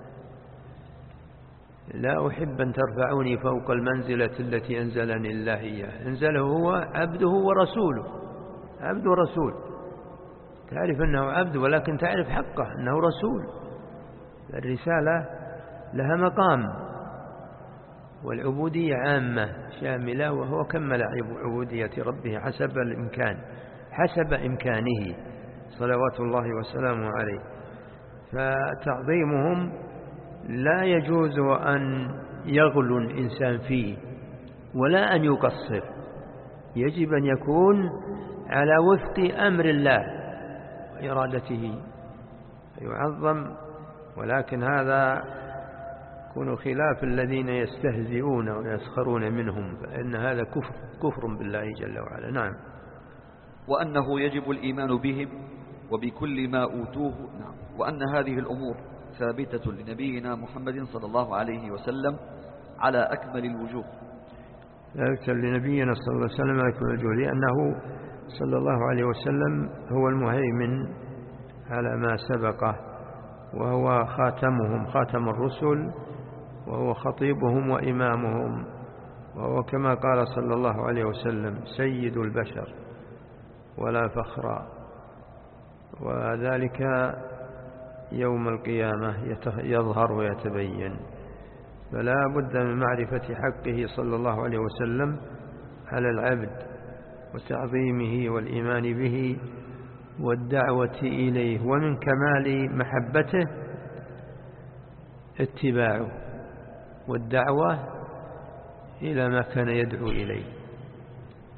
لا أحب أن ترفعوني فوق المنزلة التي أنزلني الله إياها. أنزله هو عبده ورسوله، عبد ورسول، تعرف أنه عبد ولكن تعرف حقه أنه رسول. الرسالة لها مقام، والعبودية عامة شاملة، وهو كمل عبودية ربه حسب الإمكان، حسب إمكانه صلوات الله وسلامه عليه. فتعظيمهم لا يجوز أن يغلو الإنسان فيه ولا أن يقصر، يجب أن يكون على وفق أمر الله وإرادته يعظم. ولكن هذا يكون خلاف الذين يستهزئون ويسخرون منهم، فإن هذا كفر بالله جل وعلا. نعم. وأنه يجب الإيمان بهم وبكل ما أوتوه. نعم. وأن هذه الأمور ثابتة لنبينا محمد صلى الله عليه وسلم على أكمل الوجوه. ثابتة لنبينا صلى الله عليه وسلم على أكمل الوجوه، لأنه صلى الله عليه وسلم هو المهيمن على ما سبقه، وهو خاتمهم، خاتم الرسل، وهو خطيبهم وإمامهم، وهو كما قال صلى الله عليه وسلم سيد البشر ولا فخر، وذلك يوم القيامة يظهر ويتبين. فلا بد من معرفة حقه صلى الله عليه وسلم على العبد وتعظيمه والإيمان به والدعوة إليه، ومن كمال محبته اتباعه والدعوة إلى ما كان يدعو إليه.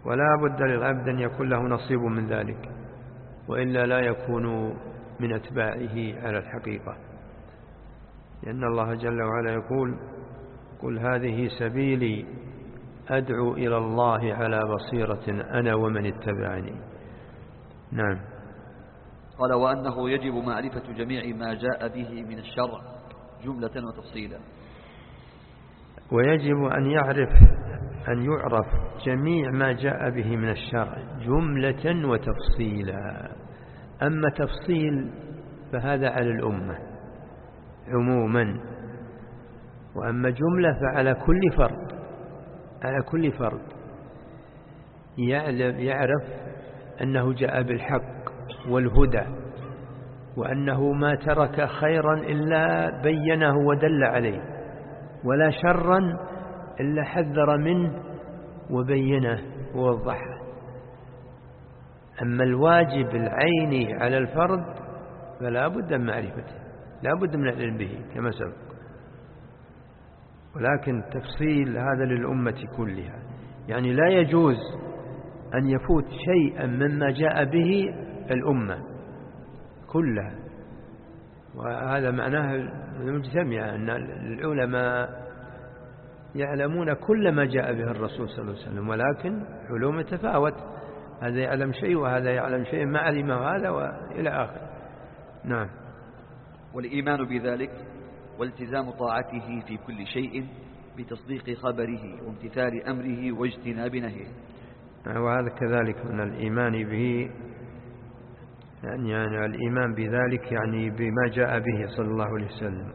ولا بد للعبد أن يكون له نصيب من ذلك، وإلا لا يكون من أتباعه على الحقيقة، لأن الله جل وعلا يقول: قل هذه سبيلي أدعو إلى الله على بصيرة أنا ومن اتبعني. نعم. قال: وأنه يجب معرفة جميع ما جاء به من الشرع جملة وتفصيلا. ويجب أن يعرف جميع ما جاء به من الشرع جملة وتفصيلا. أما تفصيل فهذا على الأمة عموما، وأما جملة فعلى كل فرد يعرف أنه جاء بالحق والهدى، وأنه ما ترك خيرا إلا بينه ودل عليه، ولا شرا إلا حذر منه وبينه ووضحه. أما الواجب العيني على الفرد فلا بد من معرفته، لا بد من العلم به كما سبق، ولكن تفصيل هذا للأمة كلها، يعني لا يجوز أن يفوت شيئا مما جاء به الأمة كلها. وهذا معناه المجتمع أن العلماء يعلمون كل ما جاء به الرسول صلى الله عليه وسلم، ولكن علوم تفاوت، هذا يعلم شيء وهذا يعلم شيء، ما علم هذا وإلى آخر. نعم. والإيمان بذلك والتزام طاعته في كل شيء بتصديق خبره وامتثال أمره واجتناب نهيه. وهذا كذلك من الإيمان به، يعني الإيمان بذلك يعني بما جاء به صلى الله عليه وسلم،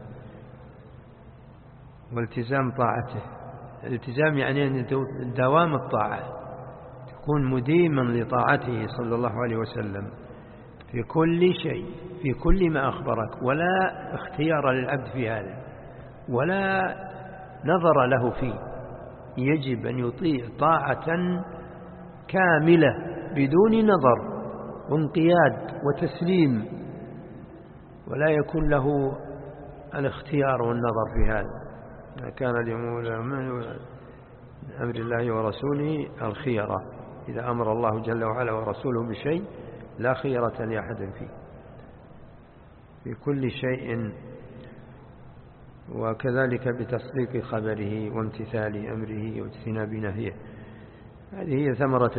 والتزام طاعته. الالتزام يعني أن دوام الطاعة، تكون مديما لطاعته صلى الله عليه وسلم في كل شيء، في كل ما أخبرك، ولا اختيار للعبد في هذا ولا نظر له فيه. يجب أن يطيع طاعة كاملة بدون نظر وانقياد وتسليم، ولا يكون له الاختيار والنظر في هذا. كان من أمر الله ورسوله الخيرة، إذا أمر الله جل وعلا ورسوله بشيء لا خيرة لأحد فيه في كل شيء. وكذلك بتصديق خبره وامتثال أمره واجتناب نهيه. هذه هي ثمرة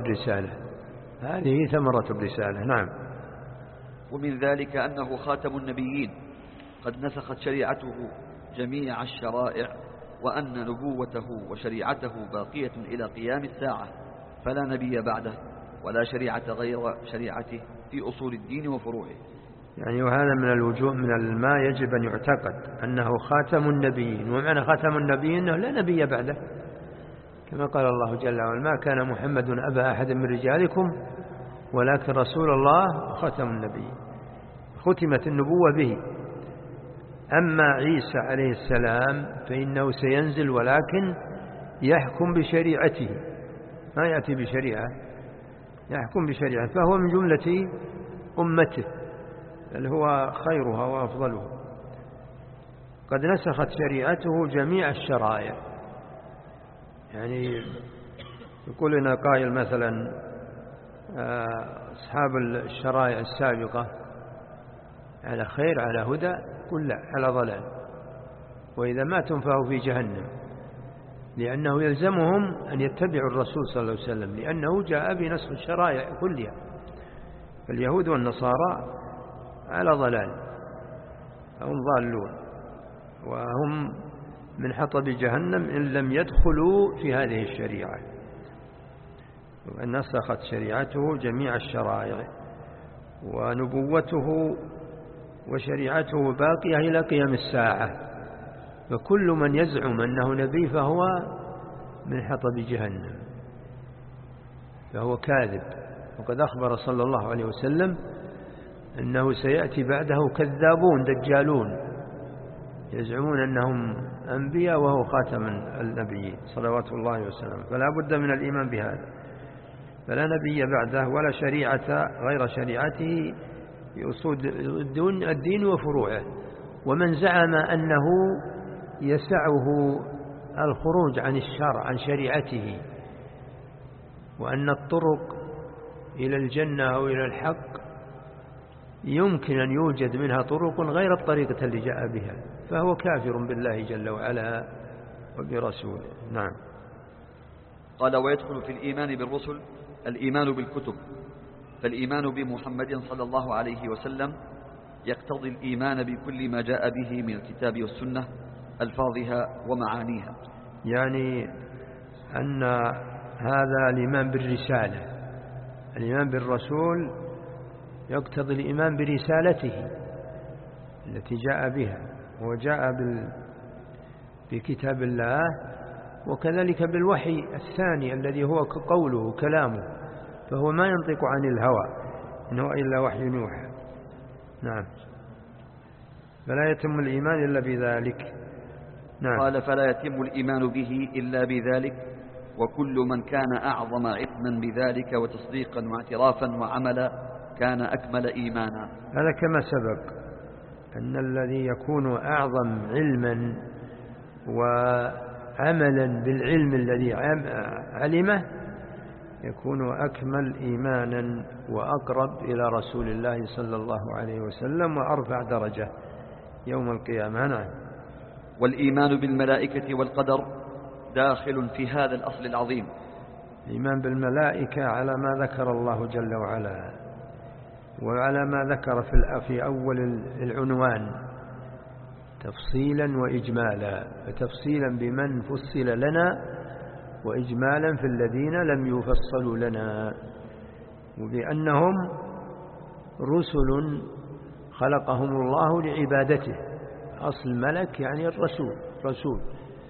الرسالة. نعم. ومن ذلك أنه خاتم النبيين قد نسخت شريعته جميع الشرائع، وأن نبوته وشريعته باقية إلى قيام الساعة، فلا نبي بعده ولا شريعة غير شريعته في أصول الدين وفروعه. يعني وهذا من الوجوه من ما يجب أن يعتقد أنه خاتم النبيين. ومعنى خاتم النبيين أنه لا نبي بعده، كما قال الله جل وعلا: ما كان محمد أبا أحد من رجالكم ولكن رسول الله خاتم النبيين. ختمت النبوة به. أما عيسى عليه السلام فإنه سينزل ولكن يحكم بشريعته، ما يأتي بشريعة، يحكم بشريعة، فهو من جملة أمته، بل هو خيرها وأفضلها. قد نسخت شريعته جميع الشرائع. يعني يقول لنا قائل مثلا: أصحاب الشرائع السابقة على خير على هدى، قل لا، على ضلال، وإذا ماتوا فهو في جهنم، لأنه يلزمهم أن يتبعوا الرسول صلى الله عليه وسلم، لأنه جاء بنسخ الشرائع كلها. فاليهود والنصارى على ضلال، هم ضالون، وهم من حطب جهنم إن لم يدخلوا في هذه الشريعة. نسخت شريعته جميع الشرائع، ونبوته وشريعته باقية إلى قيام الساعة، فكل من يزعم أنه نبي فهو من حطب جهنم، فهو كاذب. وقد أخبر صلى الله عليه وسلم أنه سيأتي بعده كذابون دجالون يزعمون أنهم أنبياء وهو خاتم النبيين صلوات الله وسلامه. فلا بد من الإيمان بهذا، فلا نبي بعده ولا شريعة غير شريعته في أصول الدين وفروعه. ومن زعم أنه يسعه الخروج عن الشرع عن شريعته وأن الطرق إلى الجنة أو إلى الحق يمكن أن يوجد منها طرق غير الطريقة اللي جاء بها، فهو كافر بالله جل وعلا وبرسوله. نعم. قال: ويدخل في الإيمان بالرسل الإيمان بالكتب، فالإيمان بمحمد صلى الله عليه وسلم يقتضي الإيمان بكل ما جاء به من الكتاب والسنة، ألفاظها ومعانيها. يعني أن هذا الإيمان بالرسالة، الإيمان بالرسول يقتضي الإيمان برسالته التي جاء بها، وجاء بكتاب الله، وكذلك بالوحي الثاني الذي هو قوله كلامه، فهو ما ينطق عن الهوى إن هو إلا وحي يوحى. نعم. فلا يتم الإيمان إلا بذلك. نعم. قال: فلا يتم الإيمان به إلا بذلك، وكل من كان أعظم علما بذلك وتصديقا واعترافا وعملا كان أكمل إيمانا. هذا كما سبق أن الذي يكون أعظم علما وعملا بالعلم الذي علمه يكون أكمل إيمانا وأقرب إلى رسول الله صلى الله عليه وسلم وأرفع درجة يوم القيامة. نعم. والإيمان بالملائكة والقدر داخل في هذا الأصل العظيم. الإيمان بالملائكة على ما ذكر الله جل وعلا، وعلى ما ذكر في أول العنوان تفصيلا وإجمالا، فتفصيلا بمن فصل لنا، وإجمالا في الذين لم يفصلوا لنا، وبأنهم رسل خلقهم الله لعبادته. أصل ملك يعني الرسول، رسول،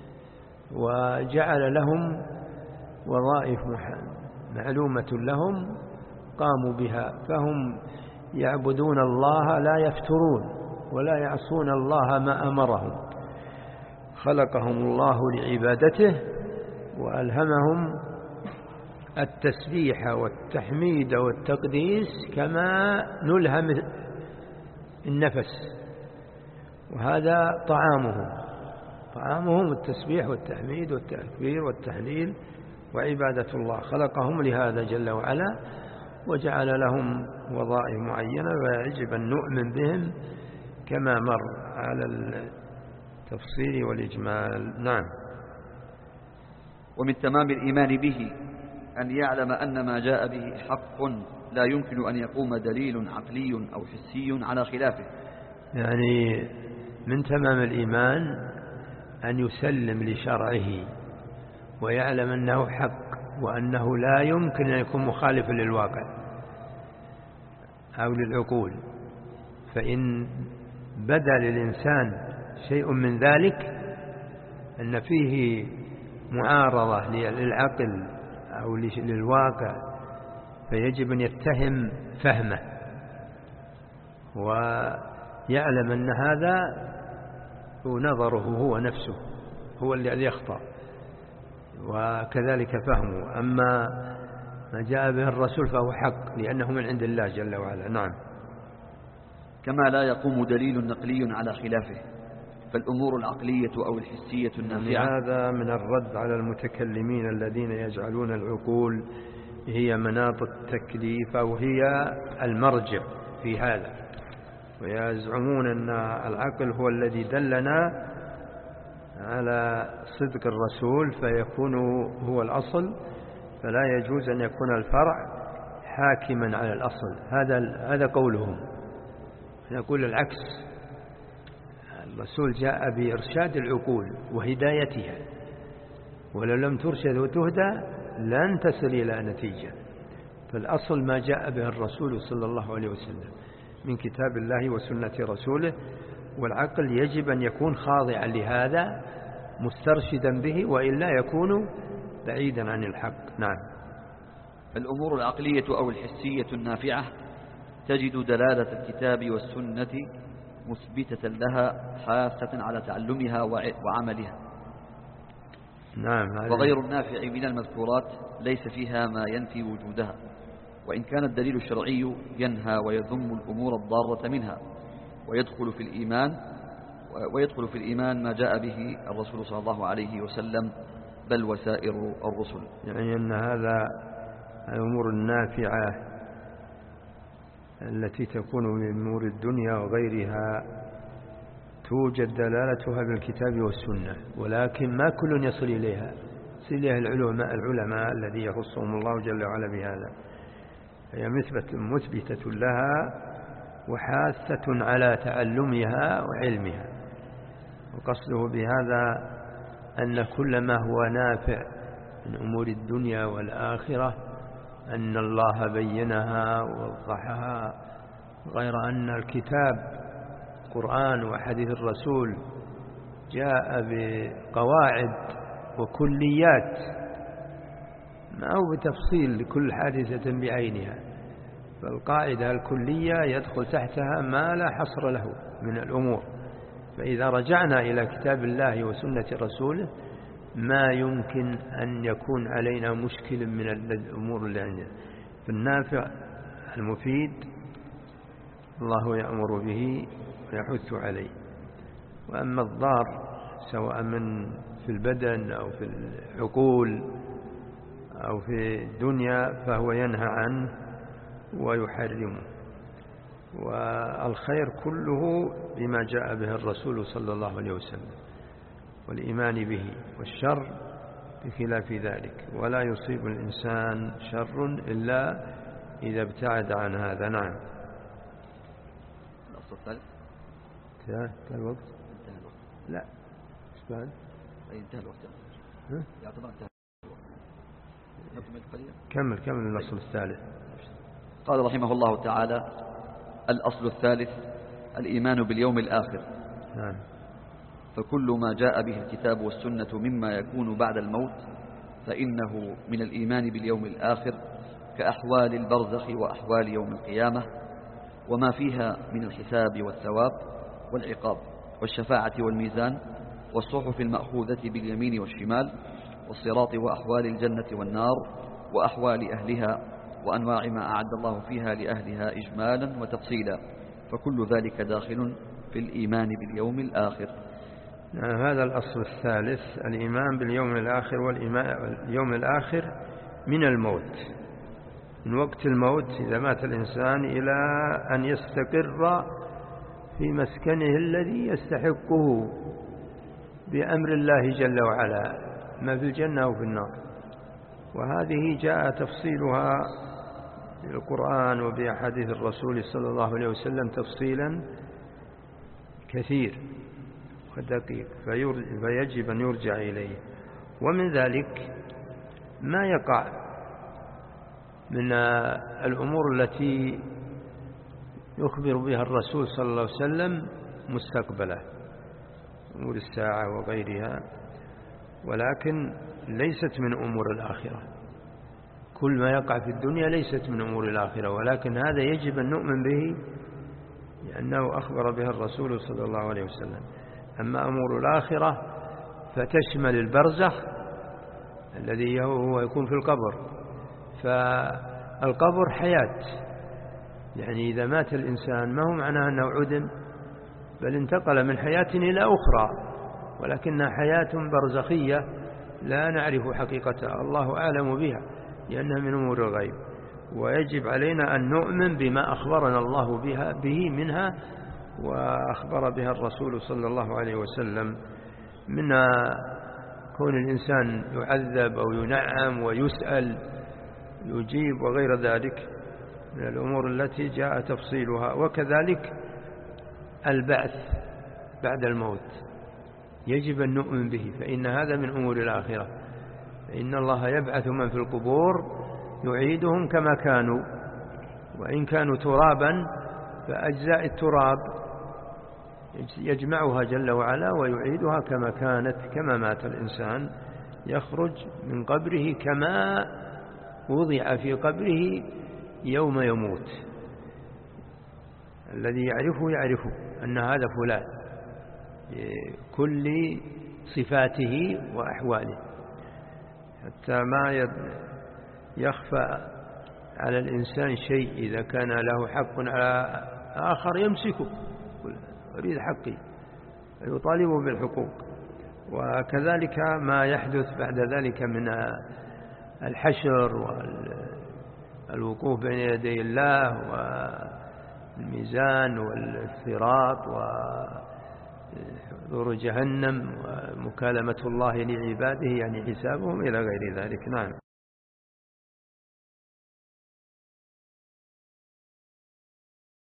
وجعل لهم وظائف معلومة لهم قاموا بها، فهم يعبدون الله لا يفترون ولا يعصون الله ما أمرهم. خلقهم الله لعبادته وألهمهم التسبيح والتحميد والتقديس كما نلهم النفس، وهذا طعامهم التسبيح والتحميد والتكبير والتهليل وعبادة الله. خلقهم لهذا جل وعلا، وجعل لهم وظائف معينة، ويجب أن نؤمن بهم كما مر على التفصيل والإجمال. نعم. ومن تمام الإيمان به أن يعلم أن ما جاء به حق لا يمكن أن يقوم دليل عقلي أو حسي على خلافه. يعني من تمام الإيمان أن يسلم لشرعه ويعلم أنه حق، وأنه لا يمكن أن يكون مخالفا للواقع أو للعقول. فإن بدا للإنسان شيء من ذلك أن فيه معارضة للعقل أو للواقع، فيجب أن يتهم فهمه ويعلم أن هذا نظره هو نفسه هو الذي يخطأ، وكذلك فهمه. أما ما جاء به الرسول فهو حق لأنه من عند الله جل وعلا. نعم. كما لا يقوم دليل نقلي على خلافه، فالأمور العقلية أو الحسية النافعة. هذا من الرد على المتكلمين الذين يجعلون العقول هي مناط التكليف أو هي المرجع في هذا، ويزعمون أن العقل هو الذي دلنا على صدق الرسول فيكون هو الأصل، فلا يجوز أن يكون الفرع حاكما على الأصل. هذا قولهم. نقول العكس، الرسول جاء بإرشاد العقول وهدايتها، ولو لم ترشد وتهدى لن تصل إلى نتيجة. فالأصل ما جاء به الرسول صلى الله عليه وسلم من كتاب الله وسنة رسوله، والعقل يجب أن يكون خاضعا لهذا مسترشدا به، وإلا يكون بعيدا عن الحق. نعم. الأمور العقلية أو الحسية النافعة تجد دلالة الكتاب والسنة مثبتة لها حاسة على تعلمها وعملها. نعم. وغير النافع من المذكورات ليس فيها ما ينفي وجودها، وإن كان الدليل الشرعي ينهى ويذم الأمور الضارة منها. ويدخل في الإيمان ما جاء به الرسول صلى الله عليه وسلم بل وسائر الرسل. يعني أن هذا الأمور النافعة التي تكون من أمور الدنيا وغيرها توجد دلالتها بالكتاب والسنة، ولكن ما كل يصل إليها، يصل إليها العلماء الذي يخصهم الله جل وعلا بهذا، هي مثبتة لها وحاثة على تعلمها وعلمها. وقصده بهذا أن كل ما هو نافع من أمور الدنيا والآخرة أن الله بينها ووضحها، غير أن الكتاب القرآن وحديث الرسول جاء بقواعد وكليات ما هو بتفصيل لكل حادثة بعينها، فالقاعدة الكلية يدخل تحتها ما لا حصر له من الأمور. فإذا رجعنا إلى كتاب الله وسنة رسوله ما يمكن أن يكون علينا مشكل من الأمور اللي عندنا. فالنافع المفيد الله يأمر به ويحث عليه، وأما الضار سواء في البدن أو في العقول أو في الدنيا فهو ينهى عنه ويحرمه. والخير كله بما جاء به الرسول صلى الله عليه وسلم والإيمان به، والشر بخلاف ذلك، ولا يصيب الإنسان شر إلا إذا ابتعد عن هذا. نعم. الأصل الثالث انتهى الوقت؟ انتهى الوقت. لا ايش بعد؟ انتهى الوقت. يعتبر انتهى الوقت. كمل الأصل الثالث. قال رحمه الله تعالى: الأصل الثالث الإيمان باليوم الآخر. نعم. فكل ما جاء به الكتاب والسنة مما يكون بعد الموت فإنه من الإيمان باليوم الآخر، كأحوال البرزخ وأحوال يوم القيامة وما فيها من الحساب والثواب والعقاب والشفاعة والميزان والصحف المأخوذة باليمين والشمال والصراط وأحوال الجنة والنار وأحوال أهلها وأنواع ما أعد الله فيها لأهلها إجمالا وتفصيلا، فكل ذلك داخل في الإيمان باليوم الآخر. هذا الأصل الثالث الإيمان باليوم الآخر. واليوم الآخر من الموت، من وقت الموت إذا مات الإنسان إلى أن يستقر في مسكنه الذي يستحقه بأمر الله جل وعلا، ما في الجنة وفي النار. وهذه جاء تفصيلها في القرآن وبأحاديث الرسول صلى الله عليه وسلم تفصيلا كثير ودقيق، فيجب أن يرجع إليه. ومن ذلك ما يقع من الأمور التي يخبر بها الرسول صلى الله عليه وسلم مستقبله، أمور الساعة وغيرها، ولكن ليست من أمور الآخرة. كل ما يقع في الدنيا ليست من أمور الآخرة، ولكن هذا يجب أن نؤمن به لأنه أخبر به الرسول صلى الله عليه وسلم. أما أمور الآخرة فتشمل البرزخ الذي هو يكون في القبر، فالقبر حياة، يعني إذا مات الإنسان ما هو معناه أنه عدم، بل انتقل من حياة إلى أخرى، ولكنها حياة برزخية لا نعرف حقيقتها، الله أعلم بها لأنها من أمور الغيب. ويجب علينا أن نؤمن بما أخبرنا الله به منها وأخبر بها الرسول صلى الله عليه وسلم، من كون الإنسان يعذب أو ينعم ويسأل يجيب وغير ذلك من الأمور التي جاء تفصيلها. وكذلك البعث بعد الموت يجب أن نؤمن به، فإن هذا من أمور الآخرة، فإن الله يبعث من في القبور يعيدهم كما كانوا، وإن كانوا ترابا فأجزاء التراب يجمعها جل وعلا ويعيدها كما كانت، كما مات الإنسان يخرج من قبره كما وضع في قبره يوم يموت. الذي يعرفه أن هذا فلان كل صفاته وأحواله، حتى ما يخفى على الإنسان شيء. إذا كان له حق على آخر يمسكه، يريد حقي يطالبه بالحقوق. وكذلك ما يحدث بعد ذلك من الحشر الوقوف بين يدي الله والميزان والصراط وحضور جهنم ومكالمة الله لعباده يعني حسابهم إلى غير ذلك. نعم.